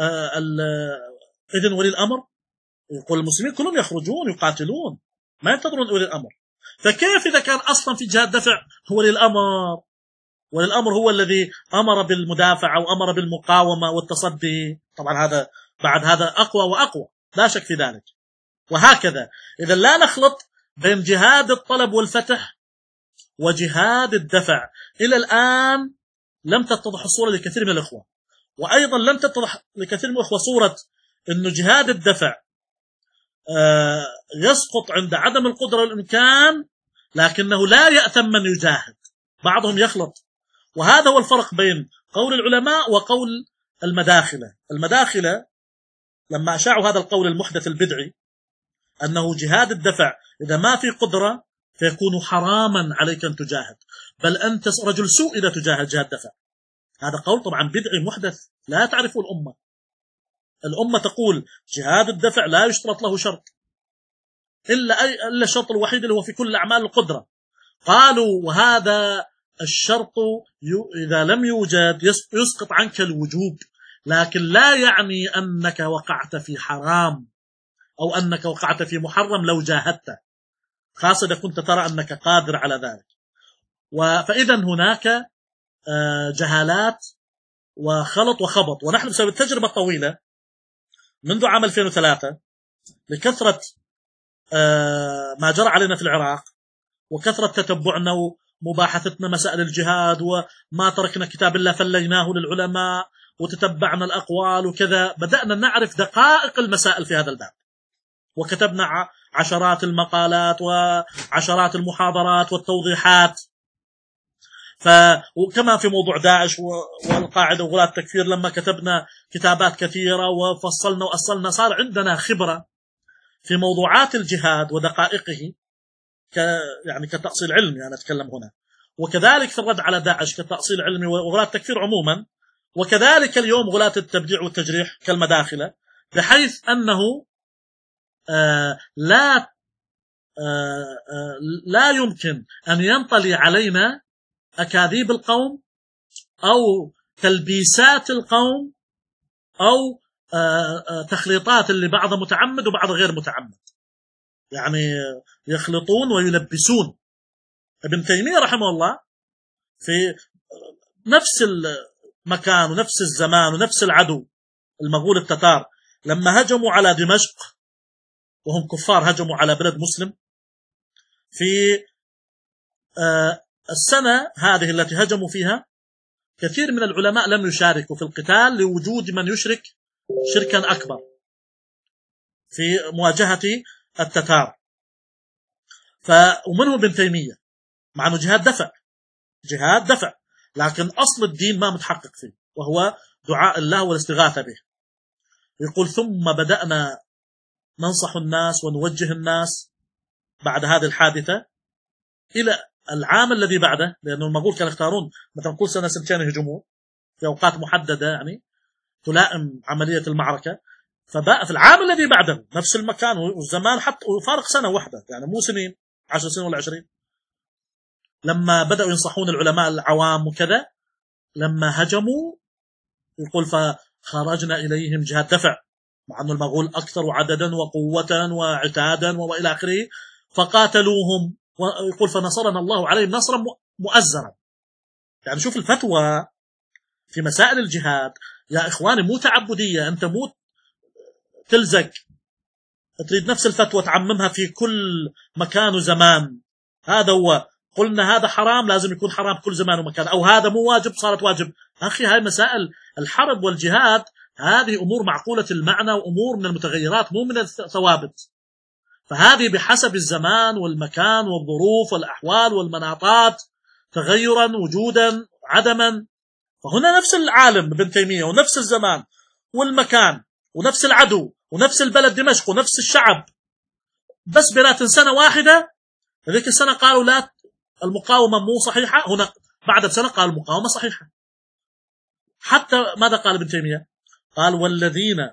إذن ولي الأمر. يقول المسلمين كلهم يخرجون يقاتلون ما ينتظرون ولي الأمر. فكيف إذا كان أصلا في جهاد دفع هو ولي الأمر؟ ولي الأمر هو الذي أمر بالمدافعة وأمر بالمقاومة والتصدي. طبعا هذا بعد هذا أقوى وأقوى لا شك في ذلك. وهكذا إذا لا نخلط بين جهاد الطلب والفتح وجهاد الدفع. إلى الآن لم تتضح الصورة لكثير من الإخوة، وأيضا لم تتضح لكثير من الإخوة صورة أنه جهاد الدفع آه يسقط عند عدم القدرة والإمكان، لكنه لا يأثم من يجاهد. بعضهم يخلط، وهذا هو الفرق بين قول العلماء وقول المداخلة. المداخلة لما أشاعوا هذا القول المحدث البدعي أنه جهاد الدفع إذا ما في قدرة فيكون حراما عليك أن تجاهد، بل أنت رجل سوء إذا تجاهد جهاد دفع. هذا قول طبعا بدعي محدث لا تعرفه الأمة. الأمة تقول جهاد الدفع لا يشترط له شرط إلا, أي إلا الشرط الوحيد اللي هو في كل الأعمال القدرة. قالوا وهذا الشرط إذا لم يوجد يسقط عنك الوجوب، لكن لا يعني أنك وقعت في حرام أو أنك وقعت في محرم لو جاهدت، خاصة إذا كنت ترى أنك قادر على ذلك. فإذا هناك جهالات وخلط وخبط. ونحن بسبب التجربة الطويلة منذ عام ألفين وثلاثة لكثرة ما جرى علينا في العراق وكثرة تتبعنا ومباحثتنا مسائل الجهاد، وما تركنا كتاب الله فليناه للعلماء وتتبعنا الأقوال وكذا، بدأنا نعرف دقائق المسائل في هذا الباب، وكتبنا عشرات المقالات وعشرات المحاضرات والتوضيحات. ف وكما في موضوع داعش والقاعدة وغلاة التكفير لما كتبنا كتابات كثيرة وفصلنا وأصلنا، صار عندنا خبرة في موضوعات الجهاد ودقائقه ك يعني كتأصيل علمي أنا أتكلم هنا، وكذلك في الرد على داعش كتأصيل علمي وغلاة التكفير عموما، وكذلك اليوم غلاة التبديع والتجريح كالمداخلة، بحيث أنه آه لا آه آه لا يمكن أن ينطلي علينا أكاذيب القوم أو تلبيسات القوم أو تخليطات اللي بعضها متعمد وبعضها غير متعمد، يعني يخلطون ويلبسون. ابن تيمية رحمه الله في نفس المكان ونفس الزمان ونفس العدو المغول التتار لما هجموا على دمشق وهم كفار، هجموا على بلد مسلم في السنة هذه التي هجموا فيها، كثير من العلماء لم يشاركوا في القتال لوجود من يشرك شركا أكبر في مواجهة التتار. ومنه ابن تيمية، مع أنه جهاد دفع جهاد دفع لكن أصل الدين ما متحقق فيه، وهو دعاء الله والاستغاثة به. يقول ثم بدأنا ننصح الناس ونوجه الناس بعد هذه الحادثة إلى العام الذي بعده، لأنه المغول كانوا يختارون مثلا كل سنة سنتين يهجمون في أوقات محددة يعني تلائم عملية المعركة. فبقى في العام الذي بعده نفس المكان والزمان حتى وفارق سنة واحدة، يعني مو سنين عشر سنين ولا عشرين، لما بدأوا ينصحون العلماء العوام وكذا، لما هجموا يقول فخرجنا إليهم جهاد دفع، مع أن المغول أكثر عددا وقوة وعتادا وإلى آخره، فقاتلوهم، ويقول فنصرنا الله عليهم نصرا مؤزرا. يعني شوف الفتوى في مسائل الجهاد يا إخواني مو تعبدية، أنت مو تلزق تريد نفس الفتوى تعممها في كل مكان وزمان. هذا هو قلنا هذا حرام لازم يكون حرام كل زمان ومكان، أو هذا مو واجب صارت واجب. أخي هاي مسائل الحرب والجهاد هذه أمور معقولة المعنى وأمور من المتغيرات مو من الثوابت، فهذه بحسب الزمان والمكان والظروف والأحوال والمناطات تغيرا وجودا عدما. فهنا نفس العالم ابن تيمية ونفس الزمان والمكان ونفس العدو ونفس البلد دمشق ونفس الشعب، بس برات سنة واحدة ذيك السنة قالوا لا المقاومة مو صحيحة، هنا بعد سنة قال المقاومة صحيحة. حتى ماذا قال ابن تيمية؟ قال والذين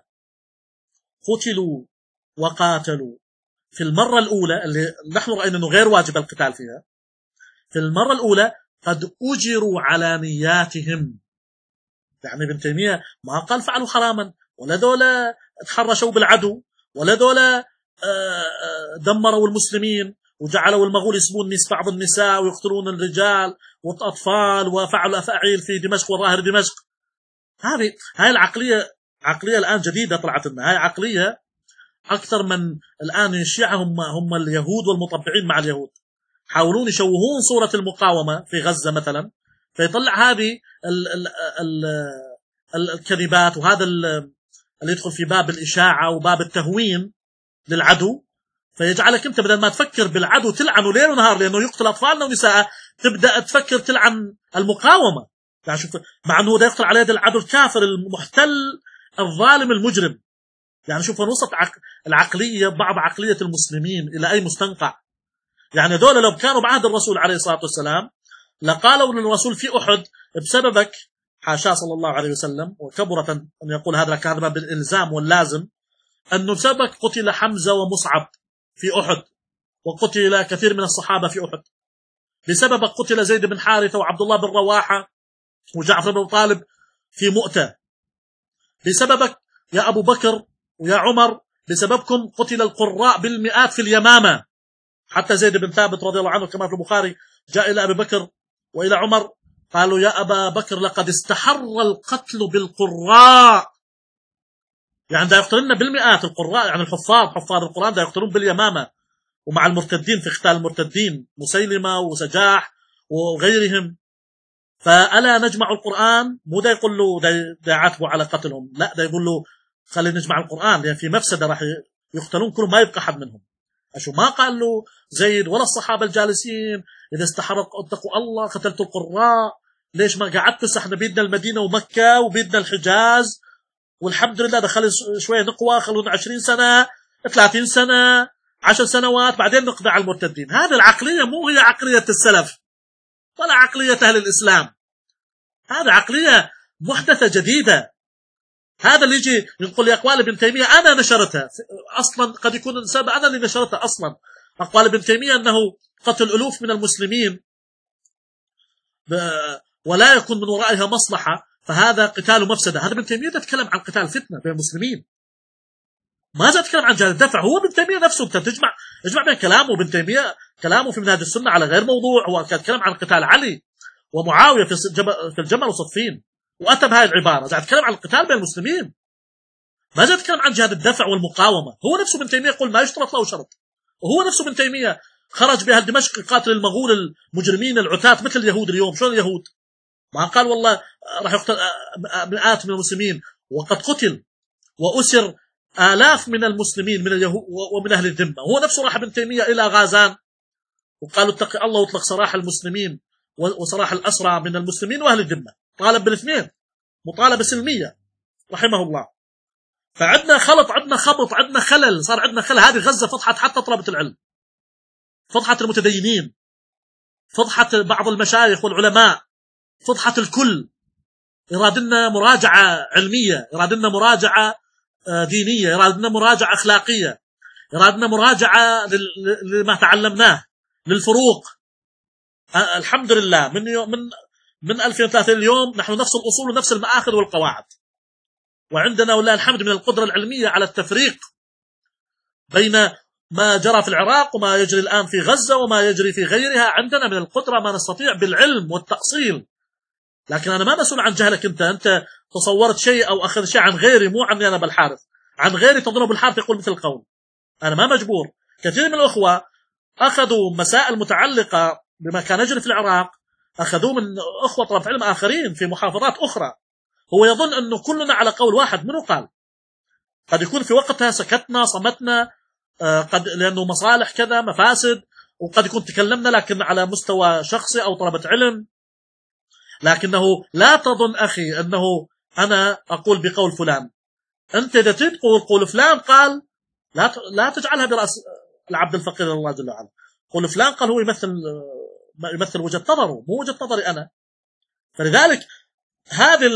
قتلوا وقاتلوا في المرة الأولى اللي نحن رأينا أنه غير واجب القتال فيها، في المرة الأولى قد أجروا على نياتهم. يعني ابن تيمية ما قال فعلوا حراما، ولا دولة تحرشوا بالعدو، ولا دولة دمروا المسلمين وجعلوا المغول يسبون بعض النساء ويقتلون الرجال والأطفال وفعلوا أفاعيل في دمشق وظاهر دمشق. هذه هاي العقلية عقلية الآن جديدة طلعت لنا، هاي عقلية أكثر من الآن الشيعة هم هم اليهود والمطبعين مع اليهود، حاولون يشوهون صورة المقاومة في غزة مثلا، فيطلع هذه ال ال ال الكذبات، وهذا اللي يدخل في باب الإشاعة وباب التهوين للعدو، فيجعلك أنت بدل ما تفكر بالعدو تلعنه ليل ونهار لأنه يقتل أطفالنا ونساء، تبدأ تفكر تلعن المقاومة. يعني شوف، مع أنه ده يقتل على يد العدو الكافر المحتل الظالم المجرم. يعني شوف وصلت العقلية بعض عقلية المسلمين إلى أي مستنقع. يعني دول لو كانوا بعهد الرسول عليه الصلاة والسلام لقالوا للرسول في أحد بسببك، حاشا صلى الله عليه وسلم، وكبرة أن يقول هذا كان بالإلزام واللازم، أنه بسببك قتل حمزة ومصعب في أحد، وقتل كثير من الصحابة في أحد، بسببك قتل زيد بن حارثة وعبد الله بن رواحة وجعفر بن طالب في مؤتة، بسببك يا أبو بكر ويا عمر، بسببكم قتل القراء بالمئات في اليمامة، حتى زيد بن ثابت رضي الله عنه كما في البخاري جاء إلى أبي بكر وإلى عمر قالوا يا أبا بكر لقد استحر القتل بالقراء، يعني دا يقتلون بالمئات القراء، يعني الحفاظ حفاظ القرآن دا يقتلون باليمامة، ومع المرتدين في قتال المرتدين مسيلمة وسجاح وغيرهم. فألا نجمع القرآن؟ مو دا يقول له دا يعاتبوا على قتلهم، لا دا يقول له خلينا نجمع القرآن، لأن في مفسدة راح يقتلون كلهم ما يبقى حد منهم. أشو ما قال له زيد ولا الصحابة الجالسين إذا استحرق اتقوا الله قتلت القراء، ليش ما قعدت احنا بيدنا المدينة ومكة وبيدنا الحجاز والحمد لله دخل شوية نقوى، خلونا عشرين سنة ثلاثين سنة عشر سنوات بعدين نقضي على المرتدين. هذه العقلية مو هي عقلية السلف ولا عقلية أهل الإسلام، هذه عقلية محدثة جديدة. هذا اللي يجي يقول لي أقوال ابن تيمية أنا نشرتها أصلا، قد يكون السبب أنا اللي نشرتها أصلا. أقوال ابن تيمية أنه قتل ألوف من المسلمين ولا يكون من ورائها مصلحة فهذا قتال مفسدة. هذا ابن تيمية يتكلم عن قتال فتنة بين المسلمين، ما يتكلم عن جهاد الدفع. هو ابن تيمية نفسه أنت تجمع اجمع بين كلامه ابن تيمية كلامه في منهاج السنة على غير موضوع. هو كان يتكلم عن قتال علي ومعاوية في الجمل وصفين وأتى بهذه العبارة، زاد يتكلم عن القتال بين المسلمين، ما زاد يتكلم عن جهاد الدفع والمقاومة. هو نفسه ابن تيمية يقول ما يشترط له شرط، وهو نفسه ابن تيمية خرج بأهل دمشق يقاتل المغول المجرمين العتاة مثل اليهود اليوم. شلون اليهود؟ ما قال والله راح يقتل مئات من المسلمين، وقد قتل وأسر آلاف من المسلمين من اليهود ومن أهل الذمة. هو نفسه راح ابن تيمية إلى غازان وقالوا اتق الله واطلق سراح المسلمين وسراح الأسرى من المسلمين وأهل الذمة، طالب بالاثنين مطالبة سلمية رحمه الله. فعندنا خلط، عندنا خبط، عندنا خلل، صار عندنا خلل. هذه غزة فضحت حتى طلبة العلم، فضحت المتدينين، فضحت بعض المشايخ والعلماء، فضحت الكل. يرادنا مراجعة علمية، يرادنا مراجعة دينية، يرادنا مراجعة أخلاقية، يرادنا مراجعة لما تعلمناه للفروق. الحمد لله من يوم من من ألفين وثلاثة اليوم نحن نفس الأصول ونفس المآخذ والقواعد، وعندنا ولله الحمد من القدرة العلمية على التفريق بين ما جرى في العراق وما يجري الآن في غزة وما يجري في غيرها. عندنا من القدرة ما نستطيع بالعلم والتأصيل. لكن أنا ما مسؤول عن جهلك أنت أنت تصورت شيء أو أخذ شيء عن غيري، مو عني أنا بالحارث، عن غيري تظن بالحارث يقول مثل القول. أنا ما مجبور. كثير من الأخوة أخذوا مسائل متعلقة بما كان يجري في العراق، أخذوه من أخوة طلبة علم آخرين في محافظات أخرى. هو يظن أنه كلنا على قول واحد. منو قال؟ قد يكون في وقتها سكتنا صمتنا قد لأنه مصالح كذا مفاسد، وقد يكون تكلمنا لكن على مستوى شخصي أو طلبة علم. لكنه لا تظن أخي أنه أنا أقول بقول فلان. أنت إذا تقول قول فلان قال لا لا تجعلها برأس العبد الفقير الله جل وعلا. قول فلان قال هو يمثل يمثل وجهة نظره مو وجهة نظري أنا. فلذلك هذه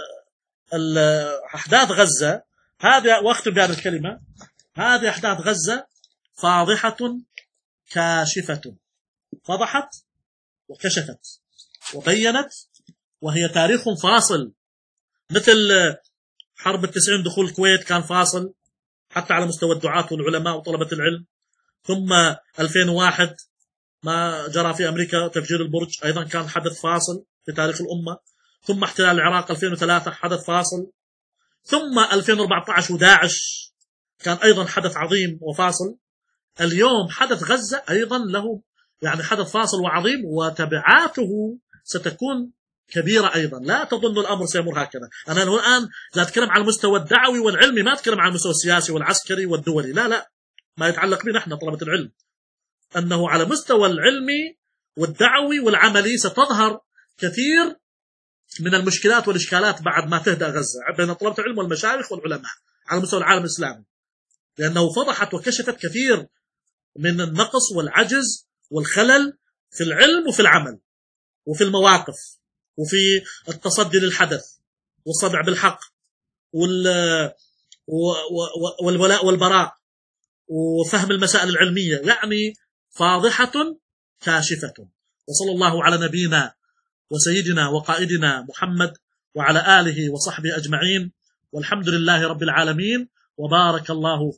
الأحداث غزة هذه، وأختم بهذه الكلمة، هذه أحداث غزة فاضحة كاشفة، فضحت وكشفت وبينت، وهي تاريخ فاصل. مثل حرب التسعين دخول الكويت كان فاصل حتى على مستوى الدعاة والعلماء وطلبة العلم. ثم ألفين وواحد ما جرى في أمريكا تفجير البرج أيضا كان حدث فاصل في تاريخ الأمة. ثم احتلال العراق ألفين وثلاثة حدث فاصل. ثم ألفين وأربعة عشر وداعش كان أيضا حدث عظيم وفاصل. اليوم حدث غزة أيضا له يعني حدث فاصل وعظيم، وتبعاته ستكون كبيرة أيضا. لا تظن الأمر سيمر هكذا. أنا الآن لا أتكلم على المستوى الدعوي والعلمي، ما أتكلم على المستوى السياسي والعسكري والدولي، لا لا ما يتعلق بنا احنا طلبة العلم. أنه على مستوى العلمي والدعوي والعملي ستظهر كثير من المشكلات والإشكالات بعد ما تهدأ غزة بين طلبة العلم والمشايخ والعلماء على مستوى العالم الإسلامي، لأنه فضحت وكشفت كثير من النقص والعجز والخلل في العلم وفي العمل وفي المواقف وفي التصدي للحدث والصدع بالحق والولاء والبراء وفهم المسائل العلمية، يعني فاضحة كاشفة. وصلى الله على نبينا وسيدنا وقائدنا محمد وعلى آله وصحبه أجمعين، والحمد لله رب العالمين، وبارك الله